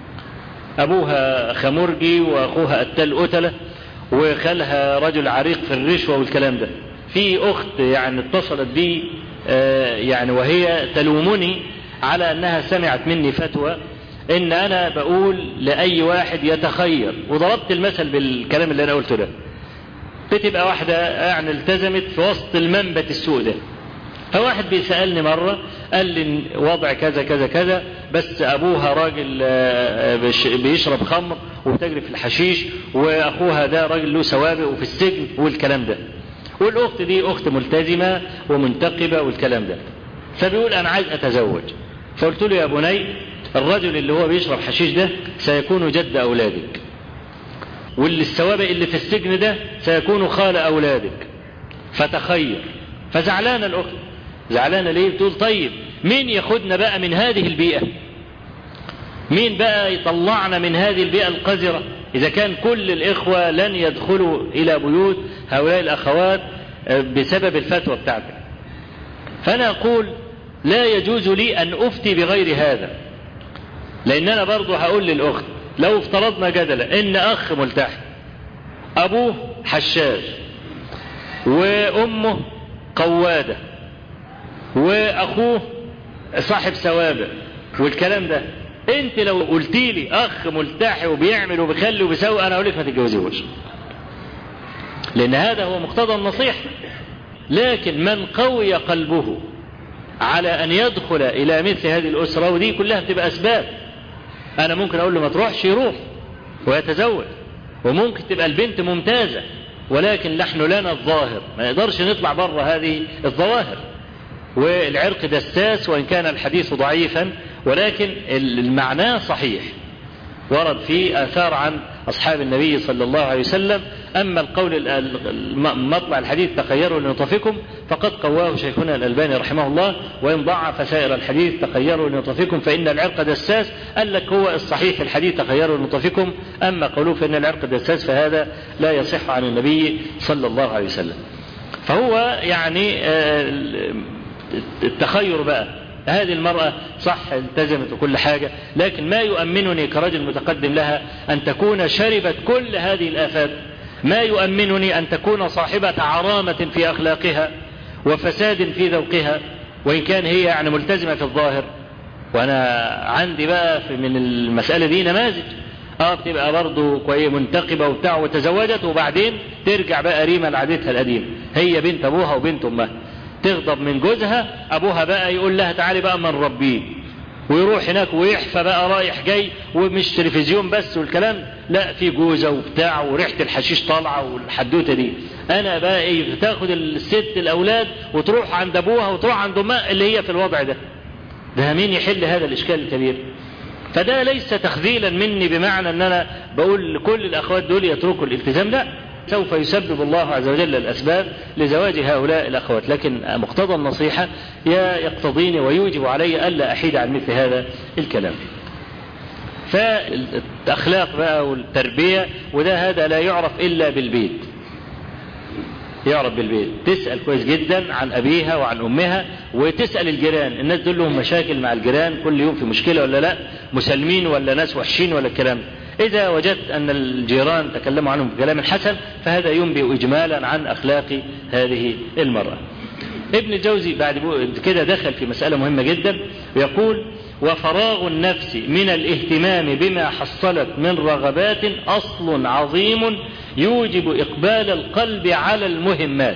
أبوها خمرجي وأخوها قتال قتلة وخالها رجل عريق في الرشوة والكلام ده. في أخت يعني اتصلت بي يعني وهي تلومني على أنها سمعت مني فتوى إن أنا بقول لأي واحد يتخير، وضربت المثل بالكلام اللي أنا قلته ده. بتبقى واحدة يعني التزمت في وسط المنبت السوء ده، فواحد بيسألني مرة قال لي وضع كذا كذا كذا، بس أبوها راجل بيشرب خمر وبتجري في الحشيش، وأخوها ده راجل له سوابق وفي السجن والكلام ده، والأخت دي أخت ملتزمة ومنتقبة والكلام ده. فبيقول أنا عايز أتزوج. فقلت له: يا بني، الرجل اللي هو بيشرب حشيش ده سيكون جد أولادك، واللي السوابق اللي في السجن ده سيكون خال أولادك، فتخير. فزعلانة الأخت. زعلانة ليه؟ بتقول: طيب مين ياخدنا بقى من هذه البيئة؟ مين بقى يطلعنا من هذه البيئة القذرة إذا كان كل الإخوة لن يدخلوا إلى بيوت هؤلاء الأخوات بسبب الفتوى بتاعتك؟ فأنا أقول: لا يجوز لي أن أفتي بغير هذا، لأن أنا برضو هقول للأخت: لو افترضنا جدلا إن أخ ملتحي أبوه حشاش وأمه قوادة وأخوه صاحب سوابق والكلام ده، أنت لو قلتي لي أخ ملتحي وبيعمل وبيخلي وبيسوي، أنا أقول لك ما تتجوزيهوش، لأن هذا هو مقتضى النصيحة. لكن من قوي قلبه على أن يدخل إلى مثل هذه الأسرة، ودي كلها بتبقى أسباب، أنا ممكن أقول له ما تروحش، يروح ويتزوج، وممكن تبقى البنت ممتازة، ولكن نحن لنا الظاهر، ما نقدرش نطلع بره هذه الظواهر. والعرق دساس، وإن كان الحديث ضعيفا ولكن المعنى صحيح، ورد فيه آثار عن أصحاب النبي صلى الله عليه وسلم. أما القول مطلع الحديث تخيروا لنطفكم فقد قواه شيخنا الألباني رحمه الله، وإن ضعف سائر الحديث تخيروا لنطفكم فإن العرق دساس، قال لك هو الصحيح في الحديث تخيروا لنطفكم، أما قولوا فإن العرق دساس فهذا لا يصح عن النبي صلى الله عليه وسلم. فهو يعني التخير بقى، هذه المرأة صح التزمت وكل حاجة، لكن ما يؤمنني كرجل متقدم لها أن تكون شربت كل هذه الآفات، ما يؤمنني أن تكون صاحبة عرامة في أخلاقها وفساد في ذوقها، وإن كان هي يعني ملتزمة في الظاهر. وأنا عندي بقى من المسألة دي نماذج بتبقى برضه كويس منتقبة وبتاع وتزوجت، وبعدين ترجع بقى ريمة لعادتها القديمة، هي بنت أبوها وبنت أمها، تغضب من جوزها، أبوها بقى يقول لها تعالي بقى ما نربيه، ويروح هناك ويحفى بقى رايح جاي، ومش تلفزيون بس والكلام، لا في جوزة وبتاع وريحة الحشيش طالعة والحدوتة دي. أنا بقى إيه، تاخد الست الأولاد وتروح عند أبوها وتروح عند أمها اللي هي في الوضع ده. ده مين يحل هذا الإشكال الكبير؟ فده ليس تخذيلا مني بمعنى أن أنا بقول لكل الأخوات دول يتركوا الالتزام، لا، سوف يسبب الله عز وجل الأسباب لزواج هؤلاء الأخوات، لكن مقتضى النصيحة يقتضيني ويوجب علي ألا أحيد عن مثل هذا الكلام. فالأخلاق بقى والتربية وده هذا لا يعرف إلا بالبيت، يعرف بالبيت. تسأل كويس جدا عن أبيها وعن أمها، وتسأل الجيران، الناس دول لهم مشاكل مع الجيران كل يوم في مشكلة ولا لا، مسالمين ولا ناس وحشين ولا الكلام. إذا وجدت أن الجيران تكلموا عنهم بكلام حسن فهذا ينبئ إجمالا عن أخلاق هذه المرأة. ابن الجوزي بعد كده دخل في مسألة مهمة جدا، ويقول: وفراغ النفس من الاهتمام بما حصلت من رغبات أصل عظيم يوجب إقبال القلب على المهمات.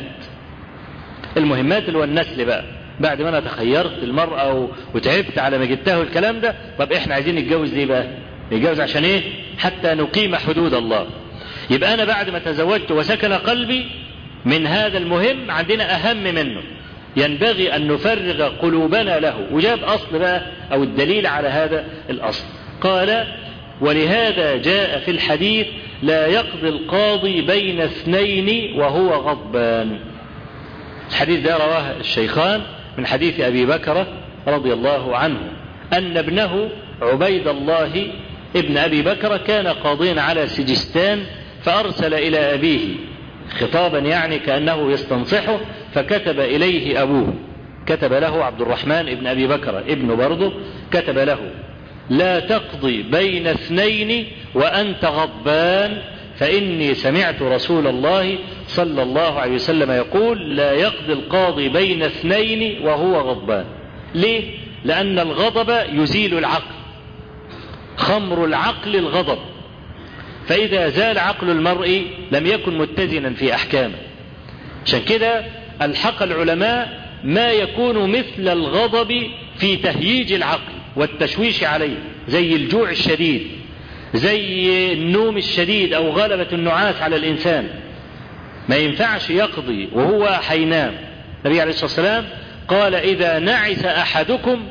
المهمات اللي هو النسل بقى، بعد ما أنا تخيرت المرأة وتعبت على ما جبتها الكلام ده، طب إحنا عايزين نتجوز ليه بقى؟ نتجوز عشان إيه؟ حتى نقيم حدود الله. يبقى أنا بعد ما تزوجت وسكن قلبي من هذا المهم عندنا أهم منه، ينبغي أن نفرغ قلوبنا له. وجاب أصل بقى أو الدليل على هذا الأصل، قال: ولهذا جاء في الحديث: لا يقضي القاضي بين اثنين وهو غضبان. الحديث ده رواه الشيخان من حديث أبي بكر رضي الله عنه أن ابنه عبيد الله ابن أبي بكر كان قاضيا على سجستان، فأرسل إلى أبيه خطابا يعني كأنه يستنصحه، فكتب إليه أبوه، كتب له عبد الرحمن ابن أبي بكر ابن برضه، كتب له: لا تقضي بين اثنين وأنت غضبان، فإني سمعت رسول الله صلى الله عليه وسلم يقول: لا يقضي القاضي بين اثنين وهو غضبان. ليه؟ لأن الغضب يزيل العقل، خمر العقل الغضب، فإذا زال عقل المرء لم يكن متزنا في أحكامه. عشان كده الحق العلماء ما يكون مثل الغضب في تهييج العقل والتشويش عليه، زي الجوع الشديد، زي النوم الشديد أو غلبة النعاس على الإنسان. ما ينفعش يقضي وهو حينام. النبي عليه الصلاة والسلام قال: إذا نعس أحدكم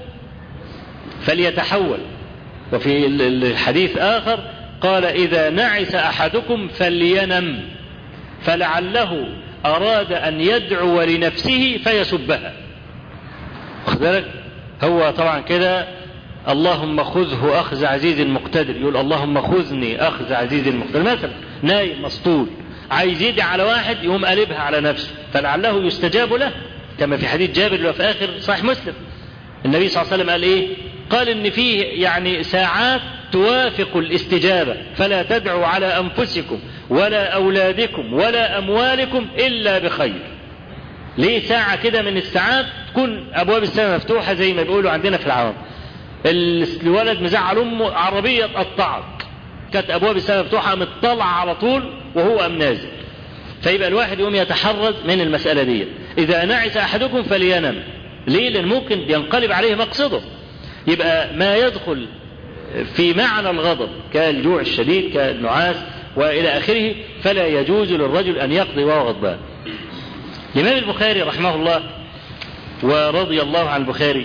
فليتحول. وفي الحديث آخر قال: إذا نعس أحدكم فلينم، فلعله أراد أن يدعو لنفسه فيسبها. أخذلك هو طبعا كده: اللهم خذه أخذ عزيز مقتدر، يقول: اللهم خذني أخذ عزيز مقتدر. مثلا نايم مسطول عايز يدعي على واحد يقوم قلبها على نفسه، فلعله يستجاب له، كما في حديث جابر اللي في آخر صحيح مسلم. النبي صلى الله عليه وسلم قال إيه؟ قال إن فيه يعني ساعات توافق الاستجابة، فلا تدعوا على أنفسكم ولا أولادكم ولا أموالكم إلا بخير. ليه ساعة كده من الساعات تكون أبواب السماء مفتوحة زي ما بيقولوا عندنا في العوام، الولد مزعل أمه عربية اتقطعت، كانت أبواب السماء مفتوحة متطلع على طول وهو أم نازل. فيبقى الواحد يقوم يتحرز من المسألة دي. إذا نعس أحدكم فلينم. ليه؟ لأن ممكن ينقلب عليه مقصده. يبقى ما يدخل في معنى الغضب كالجوع الشديد كالنعاس وإلى آخره فلا يجوز للرجل أن يقضي وهو غضبان. الإمام البخاري رحمه الله ورضي الله عن البخاري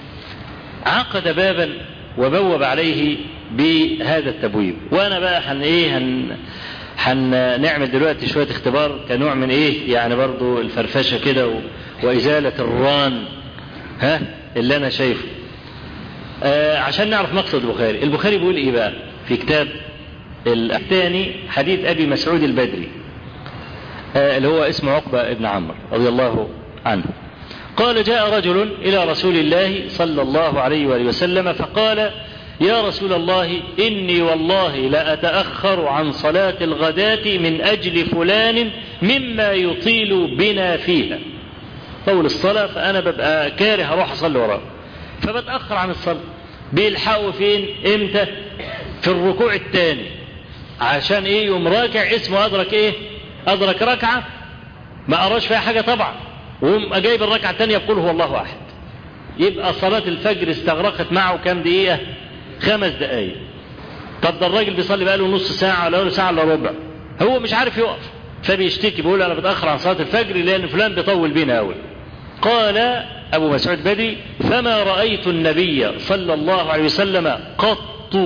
عقد بابا وبوب عليه بهذا التبويب. وأنا بقى هنعمل دلوقتي شوية اختبار كنوع من إيه يعني برضو الفرفشة كده وإزالة الران اللي أنا شايفه عشان نعرف مقصد البخاري. البخاري بيقول إيه بقى في كتاب الثاني حديث أبي مسعود البدري اللي هو اسمه عقبة ابن عمرو رضي الله عنه قال: جاء رجل إلى رسول الله صلى الله عليه وآله وسلم فقال: يا رسول الله إني والله لا أتأخر عن صلاة الغداة من أجل فلان مما يطيل بنا فيها. طول الصلاة فأنا ببقى كاره أروح أصلي وراه فبتأخر عن الصلاة. بيلحقوا فين؟ إمتى؟ في الركوع الثاني. عشان إيه؟ يوم راكع اسمه أدرك إيه؟ أدرك ركعة ما أراش فيها حاجة طبعا، وقام جايب الركعة الثانية بقول هو الله أحد، يبقى صلاة الفجر استغرقت معه كام دقيقة؟ 5 دقايق. طب ده الراجل بيصلي بقاله نص ساعة ولا ساعة الا ربع، هو مش عارف يقف، فبيشتكي بيقول أنا بتأخر عن صلاة الفجر لأن فلان بيطول بينا أوي. قال أبو مسعود بدري: فما رأيت النبي صلى الله عليه وسلم قط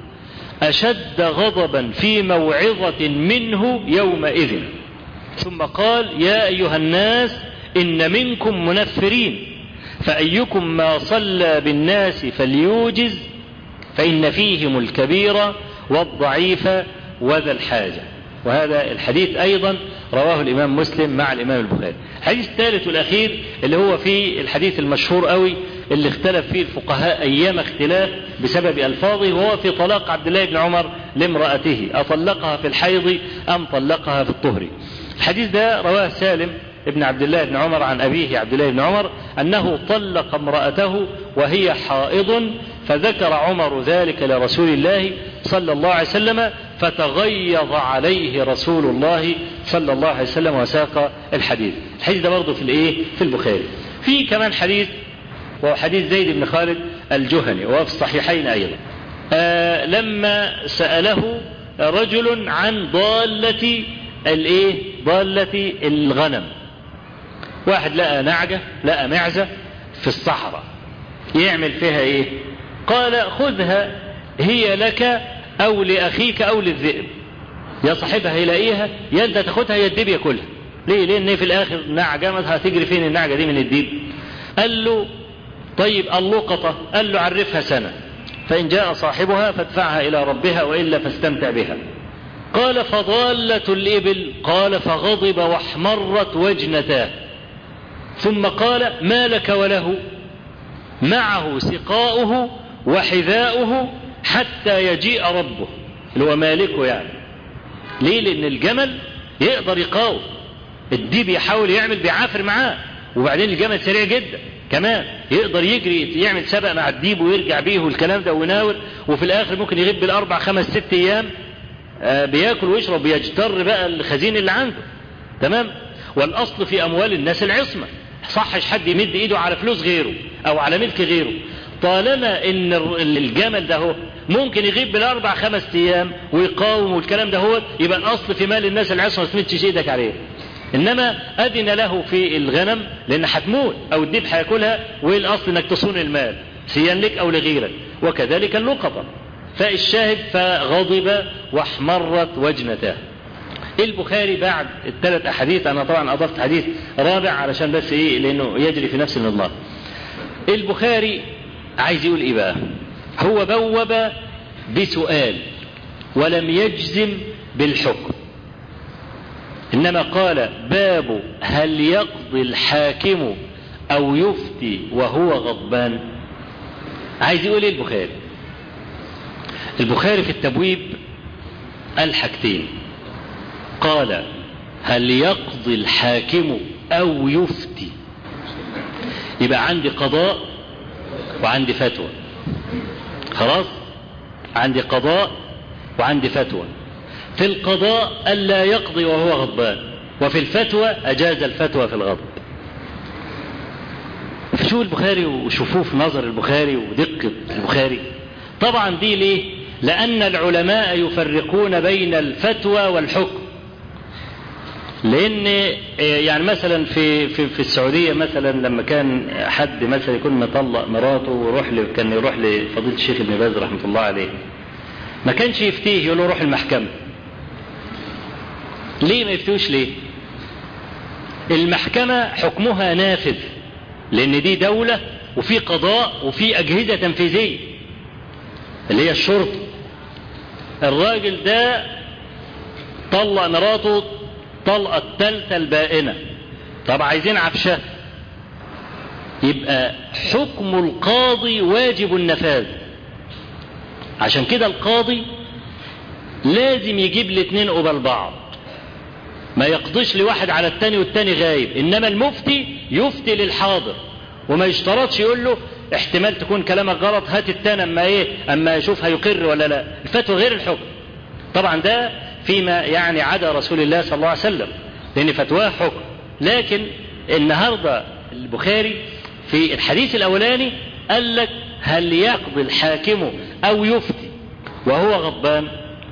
أشد غضبا في موعظة منه يومئذ. ثم قال: يا أيها الناس إن منكم منفرين، فأيكم ما صلى بالناس فليوجز، فإن فيهم الكبير والضعيف وذا الحاجة. وهذا الحديث أيضا رواه الإمام مسلم مع الإمام البخاري. الحديث الثالث والأخير اللي هو في الحديث المشهور قوي اللي اختلف فيه الفقهاء أيام اختلاف بسبب ألفاظه، وهو في طلاق عبد الله بن عمر لامرأته، أطلقها في الحيض أم طلقها في الطهر. الحديث ده رواه سالم ابن عبد الله بن عمر عن أبيه عبد الله بن عمر أنه طلق امرأته وهي حائض، فذكر عمر ذلك لرسول الله صلى الله عليه وسلم، فتغيظ عليه رسول الله صلى الله عليه وسلم وساق الحديث. الحديث ده برضه في البخاري. في كمان حديث وهو حديث زيد بن خالد الجهني وهو في الصحيحين أيضا. لما سأله رجل عن ضالة ضالة الغنم، واحد لقى نعجة لقى معزة في الصحراء، يعمل فيها ايه؟ قال: خذها هي لك او لاخيك او للذئب. يا صاحبها هيلاقيها، يا انت تاخدها يا الديب ياكلها. ليه؟ لان في الاخر نعجة هتجري فين النعجة دي من الديب؟ قال له: طيب اللقطة؟ قال له: عرفها سنة، فإن جاء صاحبها فادفعها إلى ربها وإلا فاستمتع بها. قال: فضالة الإبل؟ قال: فغضب واحمرت وجنتاه. ثم قال: ما لك وله؟ معه سقاؤه وحذاؤه حتى يجيء ربه، اللي هو مالكه يعني. ليه؟ لأن الجمل يقدر يقاوم، الديب يحاول يعمل بيعافر معاه، وبعدين الجمل سريع جدا كمان، يقدر يجري يعمل سبق مع الديب ويرجع بيه والكلام ده وناور، وفي الآخر ممكن يغيب بالأربع 5 6 أيام بياكل ويشرب ويجتر بقى الخزين اللي عنده. تمام؟ والأصل في أموال الناس العصمة، صحش حد يمد إيده على فلوس غيره أو على ملك غيره. طالما إن الجمل ده هو ممكن يغيب بالأربع 5 أيام ويقاوم والكلام ده هو، يبقى الأصل في مال الناس العصمة ما تمدش إيدك عليه. إنما أذن له في الغنم لأن هتموت أو الديب هياكلها، والأصل إنك تصون المال سيا لك أو لغيرك، وكذلك اللقطة. فالشاهد: فغضب واحمرت وجنتاه. البخاري بعد ال3 أحاديث، أنا طبعا أضفت حديث رابع علشان بس لأنه يجري في نفس النظام. البخاري عايز يقول إيه بقى؟ هو بوب بسؤال ولم يجزم بالحكم، إنما قال: باب هل يقضي الحاكم أو يفتي وهو غضبان. عايز يقول إيه البخاري؟ البخاري في التبويب قال حاجتين، قال: هل يقضي الحاكم أو يفتي. يبقى عندي قضاء وعندي فتوى، خلاص؟ عندي قضاء وعندي فتوى. في القضاء ألا يقضي وهو غضبان، وفي الفتوى أجاز الفتوى في الغضب. فشوف البخاري وشوفوه في نظر البخاري ودقة البخاري. طبعا دي ليه؟ لأن العلماء يفرقون بين الفتوى والحكم. لأن يعني مثلا في السعودية مثلا لما كان حد مثلا يكون مطلق مراته كان يروح لفضيلة الشيخ ابن باز رحمة الله عليه، ما كانش يفتيه، يقول له روح المحكمة. ليه ما يفتوش؟ ليه؟ المحكمة حكمها نافذ، لأن دي دولة وفي قضاء وفي أجهزة تنفيذية اللي هي الشرطة. الراجل ده طلق مراته طلقة الثالثة البائنة، طب عايزين عفشة، يبقى حكم القاضي واجب النفاذ. عشان كده القاضي لازم يجيب الاثنين قبال بعض، ما يقضيش لواحد على التاني والتاني غايب. انما المفتي يفتي للحاضر وما يشترطش يقول له احتمال تكون كلامك غلط، هات التاني اما يشوف هيقر ولا لا. الفتوى غير الحكم. طبعا ده فيما يعني عدا رسول الله صلى الله عليه وسلم، لان فتواه حكم. لكن النهاردة البخاري في الحديث الأولاني قال لك هل يقضي الحاكم أو يفتي وهو غضبان؟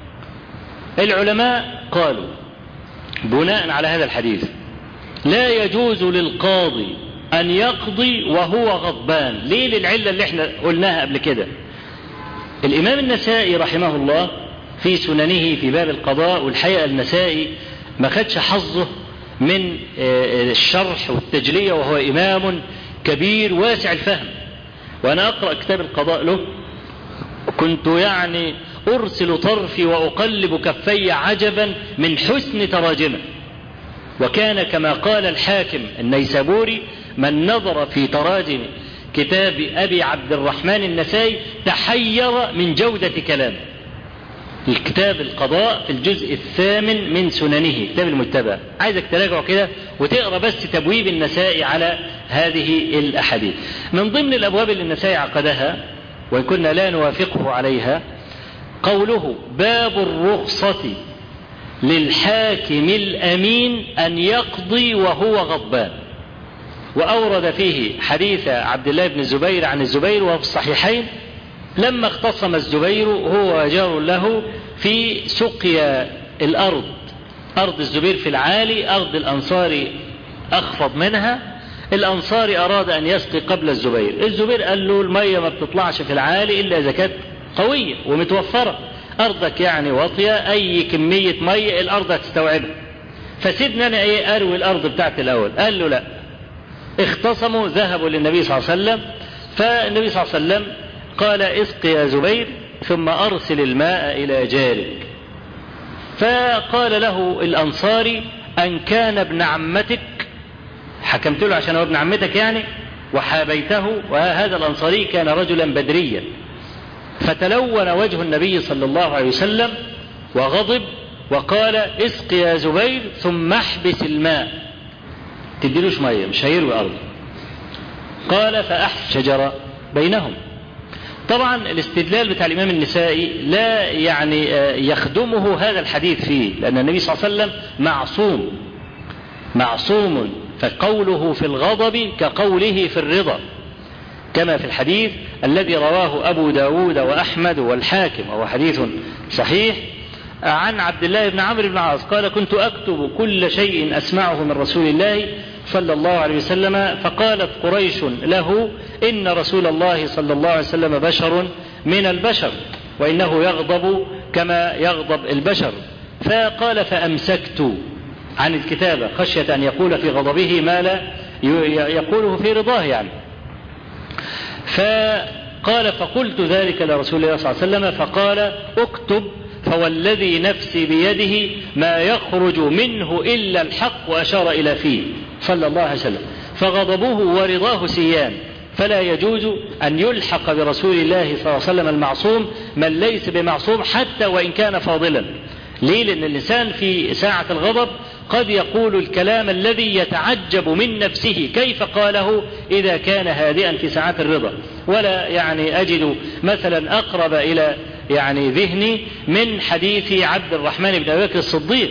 العلماء قالوا بناء على هذا الحديث لا يجوز للقاضي أن يقضي وهو غضبان. ليه؟ للعلة اللي احنا قلناها قبل كده. الإمام النسائي رحمه الله في سننه في باب القضاء، والحقيقة النسائي ما خدش حظه من الشرح والتجلية، وهو إمام كبير واسع الفهم. وأنا أقرأ كتاب القضاء له كنت يعني أرسل طرفي وأقلب كفي عجبا من حسن تراجمه. وكان كما قال الحاكم النيسابوري من نظر في تراجم كتاب أبي عبد الرحمن النسائي تحير من جودة كلامه. الكتاب القضاء في الجزء الثامن من سننه كتاب المتبع، عايزك تراجعه كده وتقرأ بس تبويب النسائي على هذه الأحاديث. من ضمن الأبواب اللي النسائي عقدها وإن كنا لا نوافقه عليها قوله باب الرخصة للحاكم الأمين أن يقضي وهو غضبان. وأورد فيه حديث عبد الله بن الزبير عن الزبير وفي الصحيحين لما اختصم الزبير هو وجار له في سقيا الأرض، أرض الزبير في العالي، أرض الأنصار أخفض منها. الأنصاري أراد أن يسقي قبل الزبير، الزبير قال له المية ما بتطلعش في العالي إلا إذا كانت قوية ومتوفرة، أرضك يعني واطية أي كمية مية الأرض هتستوعبها، فسيبنا أنا أروي الأرض بتاعت الأول. قال له لا. اختصموا، ذهبوا للنبي صلى الله عليه وسلم، فالنبي صلى الله عليه وسلم قال اسق يا زبير ثم أرسل الماء إلى جارك. فقال له الأنصاري أن كان ابن عمتك، حكمت له عشان هو ابن عمتك يعني، وحابيته. وهذا الأنصاري كان رجلا بدريا، فتلون وجه النبي صلى الله عليه وسلم وغضب وقال اسق يا زبير ثم احبس الماء، تديلوش مية مش هيروي أرض. قال فأحس شجرة بينهم. طبعا الاستدلال بتاع الإمام النسائي لا يعني يخدمه هذا الحديث فيه، لأن النبي صلى الله عليه وسلم معصوم، فقوله في الغضب كقوله في الرضا، كما في الحديث الذي رواه أبو داود وأحمد والحاكم، وهو حديث صحيح، عن عبد الله بن عمرو بن العاص قال كنت أكتب كل شيء أسمعه من رسول الله صلى الله عليه وسلم، فقالت قريش له إن رسول الله صلى الله عليه وسلم بشر من البشر وإنه يغضب كما يغضب البشر. فقال فأمسكت عن الكتابة خشية أن يقول في غضبه ما لا يقوله في رضاه يعني. فقال فقلت ذلك لرسول الله صلى الله عليه وسلم فقال اكتب فوالذي نفسي بيده ما يخرج منه إلا الحق، وأشار إلى فيه صلى الله عليه وسلم. فغضبه ورضاه سيان، فلا يجوز أن يلحق برسول الله صلى الله عليه وسلم المعصوم من ليس بمعصوم حتى وإن كان فاضلا. ليه؟ لأن الإنسان في ساعة الغضب قد يقول الكلام الذي يتعجب من نفسه كيف قاله إذا كان هادئا في ساعات الرضا. ولا يعني أجد مثلا أقرب إلى يعني ذهني من حديث عبد الرحمن بن أبي بكر الصديق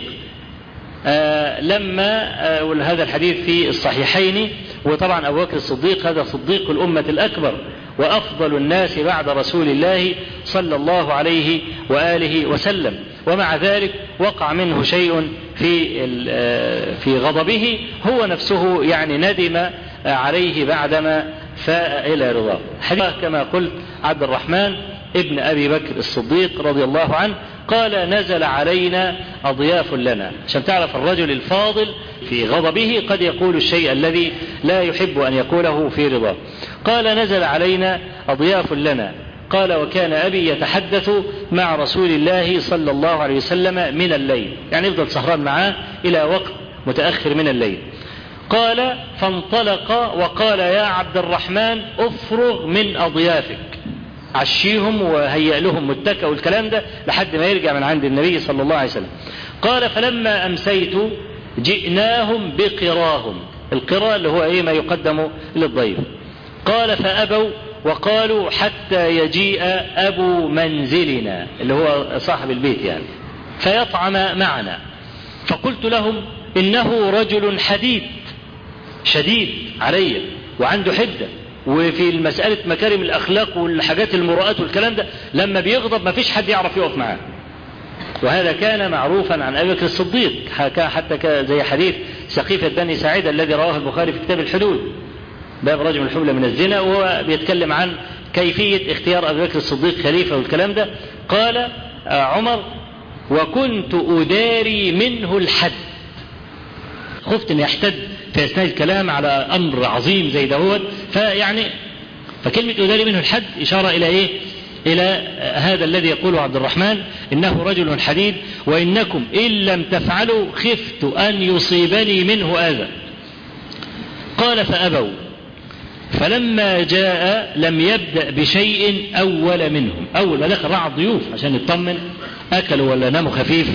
لما هذا الحديث في الصحيحين. وطبعا أبو بكر الصديق هذا صديق الأمة الأكبر وأفضل الناس بعد رسول الله صلى الله عليه وآله وسلم، ومع ذلك وقع منه شيء في غضبه هو نفسه يعني ندم عليه بعدما فاء إلى رضاه. حديث كما قلت عبد الرحمن ابن أبي بكر الصديق رضي الله عنه قال نزل علينا أضياف لنا، عشان تعرف الرجل الفاضل في غضبه قد يقول الشيء الذي لا يحب أن يقوله في رضاه. قال نزل علينا أضياف لنا، قال وكان أبي يتحدث مع رسول الله صلى الله عليه وسلم من الليل، يعني يفضل سهران معاه إلى وقت متأخر من الليل. قال فانطلق وقال يا عبد الرحمن افرغ من أضيافك، عشيهم وهيئ لهم متكأ والكلام ده لحد ما يرجع من عند النبي صلى الله عليه وسلم. قال فلما أمسيت جئناهم بقراهم، القراء اللي هو ما يقدم للضيف. قال فأبوا وقالوا حتى يجيء أبو منزلنا اللي هو صاحب البيت يعني فيطعم معنا. فقلت لهم إنه رجل حديد شديد عليا وعنده حدة، وفي المسألة مكارم الأخلاق والحاجات المروءات والكلام ده لما بيغضب ما فيش حد يعرف يقف معاه. وهذا كان معروفا عن أبي بكر الصديق، حتى زي حديث سقيفة بني ساعدة الذي رواه البخاري في كتاب الحدود، باب رجم الحبلى من الزنا، وهو بيتكلم عن كيفية اختيار أبي بكر الصديق خليفة والكلام ده. قال عمر: وكنت أداري منه الحد، خفت أن يحتد في أثناء الكلام على أمر عظيم زي دهوت، فكلمة أداري منه الحد إشارة إلى إيه؟ إلى هذا الذي يقوله عبد الرحمن: إنه رجل حديد، وإنكم إن لم تفعلوا خفت أن يصيبني منه أذى. قال: فأبوا، فلما جاء لم يبدأ بشيء أول منهم. أول ما دخل راعى الضيوف عشان يطمن أكلوا ولا ناموا خفيف،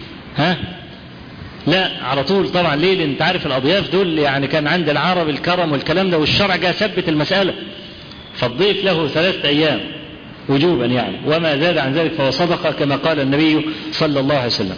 لا على طول طبعا. ليه؟ لأن انت عارف الأضياف دول يعني كان عند العرب الكرم والكلام ده، والشرع جاء ثبت المسألة، فالضيف له 3 أيام وجوبا يعني، وما زاد عن ذلك فهو صدقة كما قال النبي صلى الله عليه وسلم.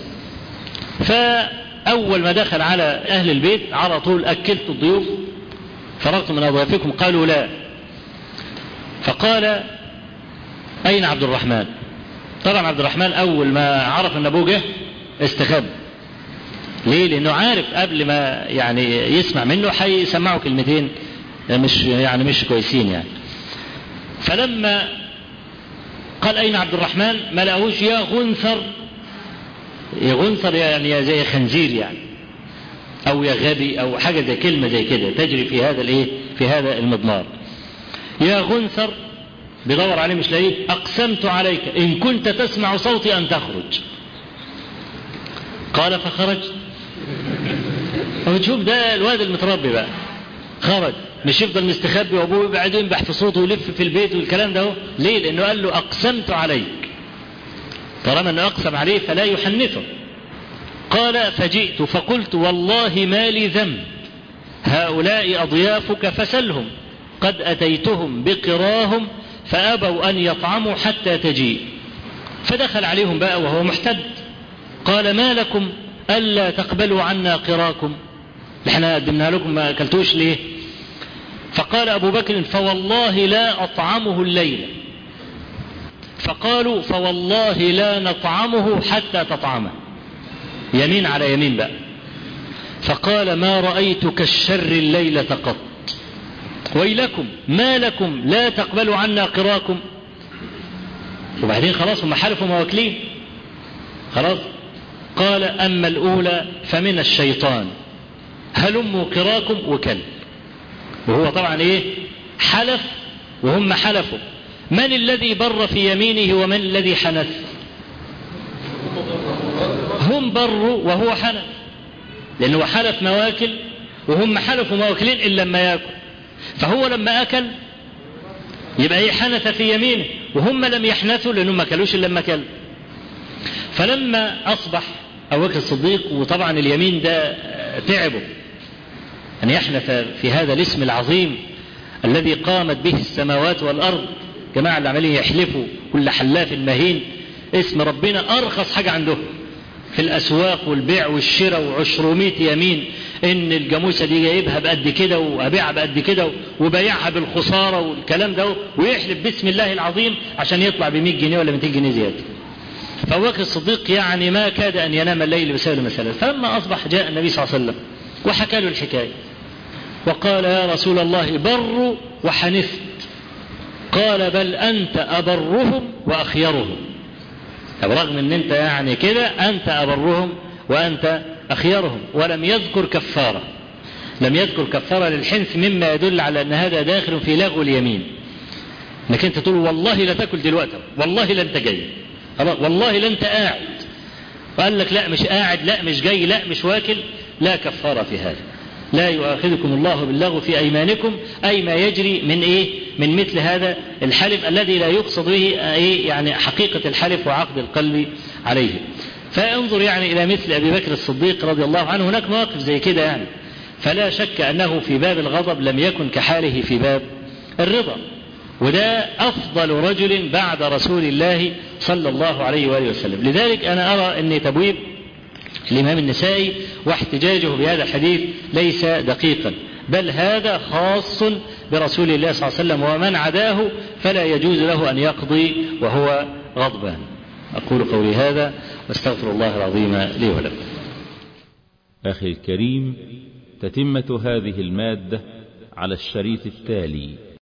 فأول ما دخل على أهل البيت على طول: أكلت الضيوف؟ فرغت من أضيافكم؟ قالوا: لا. فقال: أين عبد الرحمن؟ طبعا عبد الرحمن أول ما عرف أن أبوه جه استخبى. ليه؟ لأنه عارف قبل ما يعني يسمع منه هيسمعه كلمتين مش كويسين يعني. فلما قال: أين عبد الرحمن؟ ما لقوش. يا غنثر. يا غنثر يعني زي خنزير يعني، أو يا غبي أو حاجة زي كلمة زي كده تجري في هذا في هذا المضمار. يا غنثر، بيدور عليه مش لاقيه. أقسمت عليك إن كنت تسمع صوتي أن تخرج. قال: فخرج. وتشوف ده الواد المتربي بقى، خرج، مش يفضل مستخبي وابوه يبعد ينبح في صوته ويلف في البيت والكلام ده. ليه؟ لأنه قال له: أقسمت عليك. طالما أنه أقسم عليه فلا يحنثه. قال: فجئت فقلت: والله ما لي ذنب، هؤلاء أضيافك فسلهم، قد أتيتهم بقراهم فأبوا أن يطعموا حتى تجيء. فدخل عليهم بقى وهو محتد. قال: ما لكم ألا تقبلوا عنا قراكم؟ احنا قدمنا لكم ما أكلتوش ليه؟ فقال أبو بكر: فوالله لا أطعمه الليلة. فقالوا: فوالله لا نطعمه حتى تطعمه. يمين على يمين بقى. فقال: ما رأيت كالشر الليلة قط، ويلكم ما لكم لا تقبلوا عنا قراكم؟ وبعدين خلاص هم حلفوا مواكلين خلاص. قال: أما الأولى فمن الشيطان، هلموا قراكم وكل. وهو طبعا حلف وهم حلفوا. من الذي بر في يمينه ومن الذي حنث؟ هم بروا وهو حنث، لأنه حلف مواكل وهم حلفوا مواكلين إلا لما يأكل. فهو لما أكل يبقى حنث في يمينه، وهم لم يحنثوا لأنهم ما كلوش إلا لما كل. فلما أصبح أبو بكر الصديق، وطبعا اليمين ده تعبه أن يحنث في هذا الاسم العظيم الذي قامت به السماوات والأرض. جماعة اللي عمالين يحلفوا كل حلاف مهين، اسم ربنا أرخص حاجة عنده في الأسواق والبيع والشراء، و200 يمين إن الجاموسة دي جايبها بقد كده وأبيعها بقد كده وبيعها بالخسارة والكلام ده، ويحلف باسم الله العظيم عشان يطلع ب100 جنيه ولا 200 جنيه زيادة. فأبو بكر الصديق يعني ما كاد أن ينام الليل بسبب المسألة. فلما أصبح جاء النبي صلى الله عليه وسلم وحكى له الحكاية وقال: يا رسول الله بر وحنثت. قال: بل أنت أبرهم وأخيرهم. رغم أن أنت يعني كده أنت أبرهم وأنت أخيرهم. ولم يذكر كفارة، لم يذكر كفارة للحنث، مما يدل على أن هذا داخل في لغو اليمين. انك انت تقول والله لا تاكل دلوقتي، والله لا انت جاي، والله لا انت قاعد، وقال لك لا مش قاعد، لا مش جاي، لا مش واكل، لا كفارة في هذا. لا يؤاخذكم الله باللغو في أيمانكم، أي ما يجري من مثل هذا الحلف الذي لا يقصد به يعني حقيقة الحلف وعقد القلب عليه. فانظر يعني إلى مثل أبي بكر الصديق رضي الله عنه، هناك مواقف زي كده يعني. فلا شك أنه في باب الغضب لم يكن كحاله في باب الرضا، وده أفضل رجل بعد رسول الله صلى الله عليه وآله وسلم. لذلك أنا أرى أن تبويب الإمام النسائي واحتجاجه بهذا الحديث ليس دقيقا. بل هذا خاص برسول الله صلى الله عليه وسلم، ومن عداه فلا يجوز له أن يقضي وهو غضبان. أقول قولي هذا واستغفر الله العظيم لي ولكم.
أخي الكريم، تتمة هذه المادة على الشريط التالي.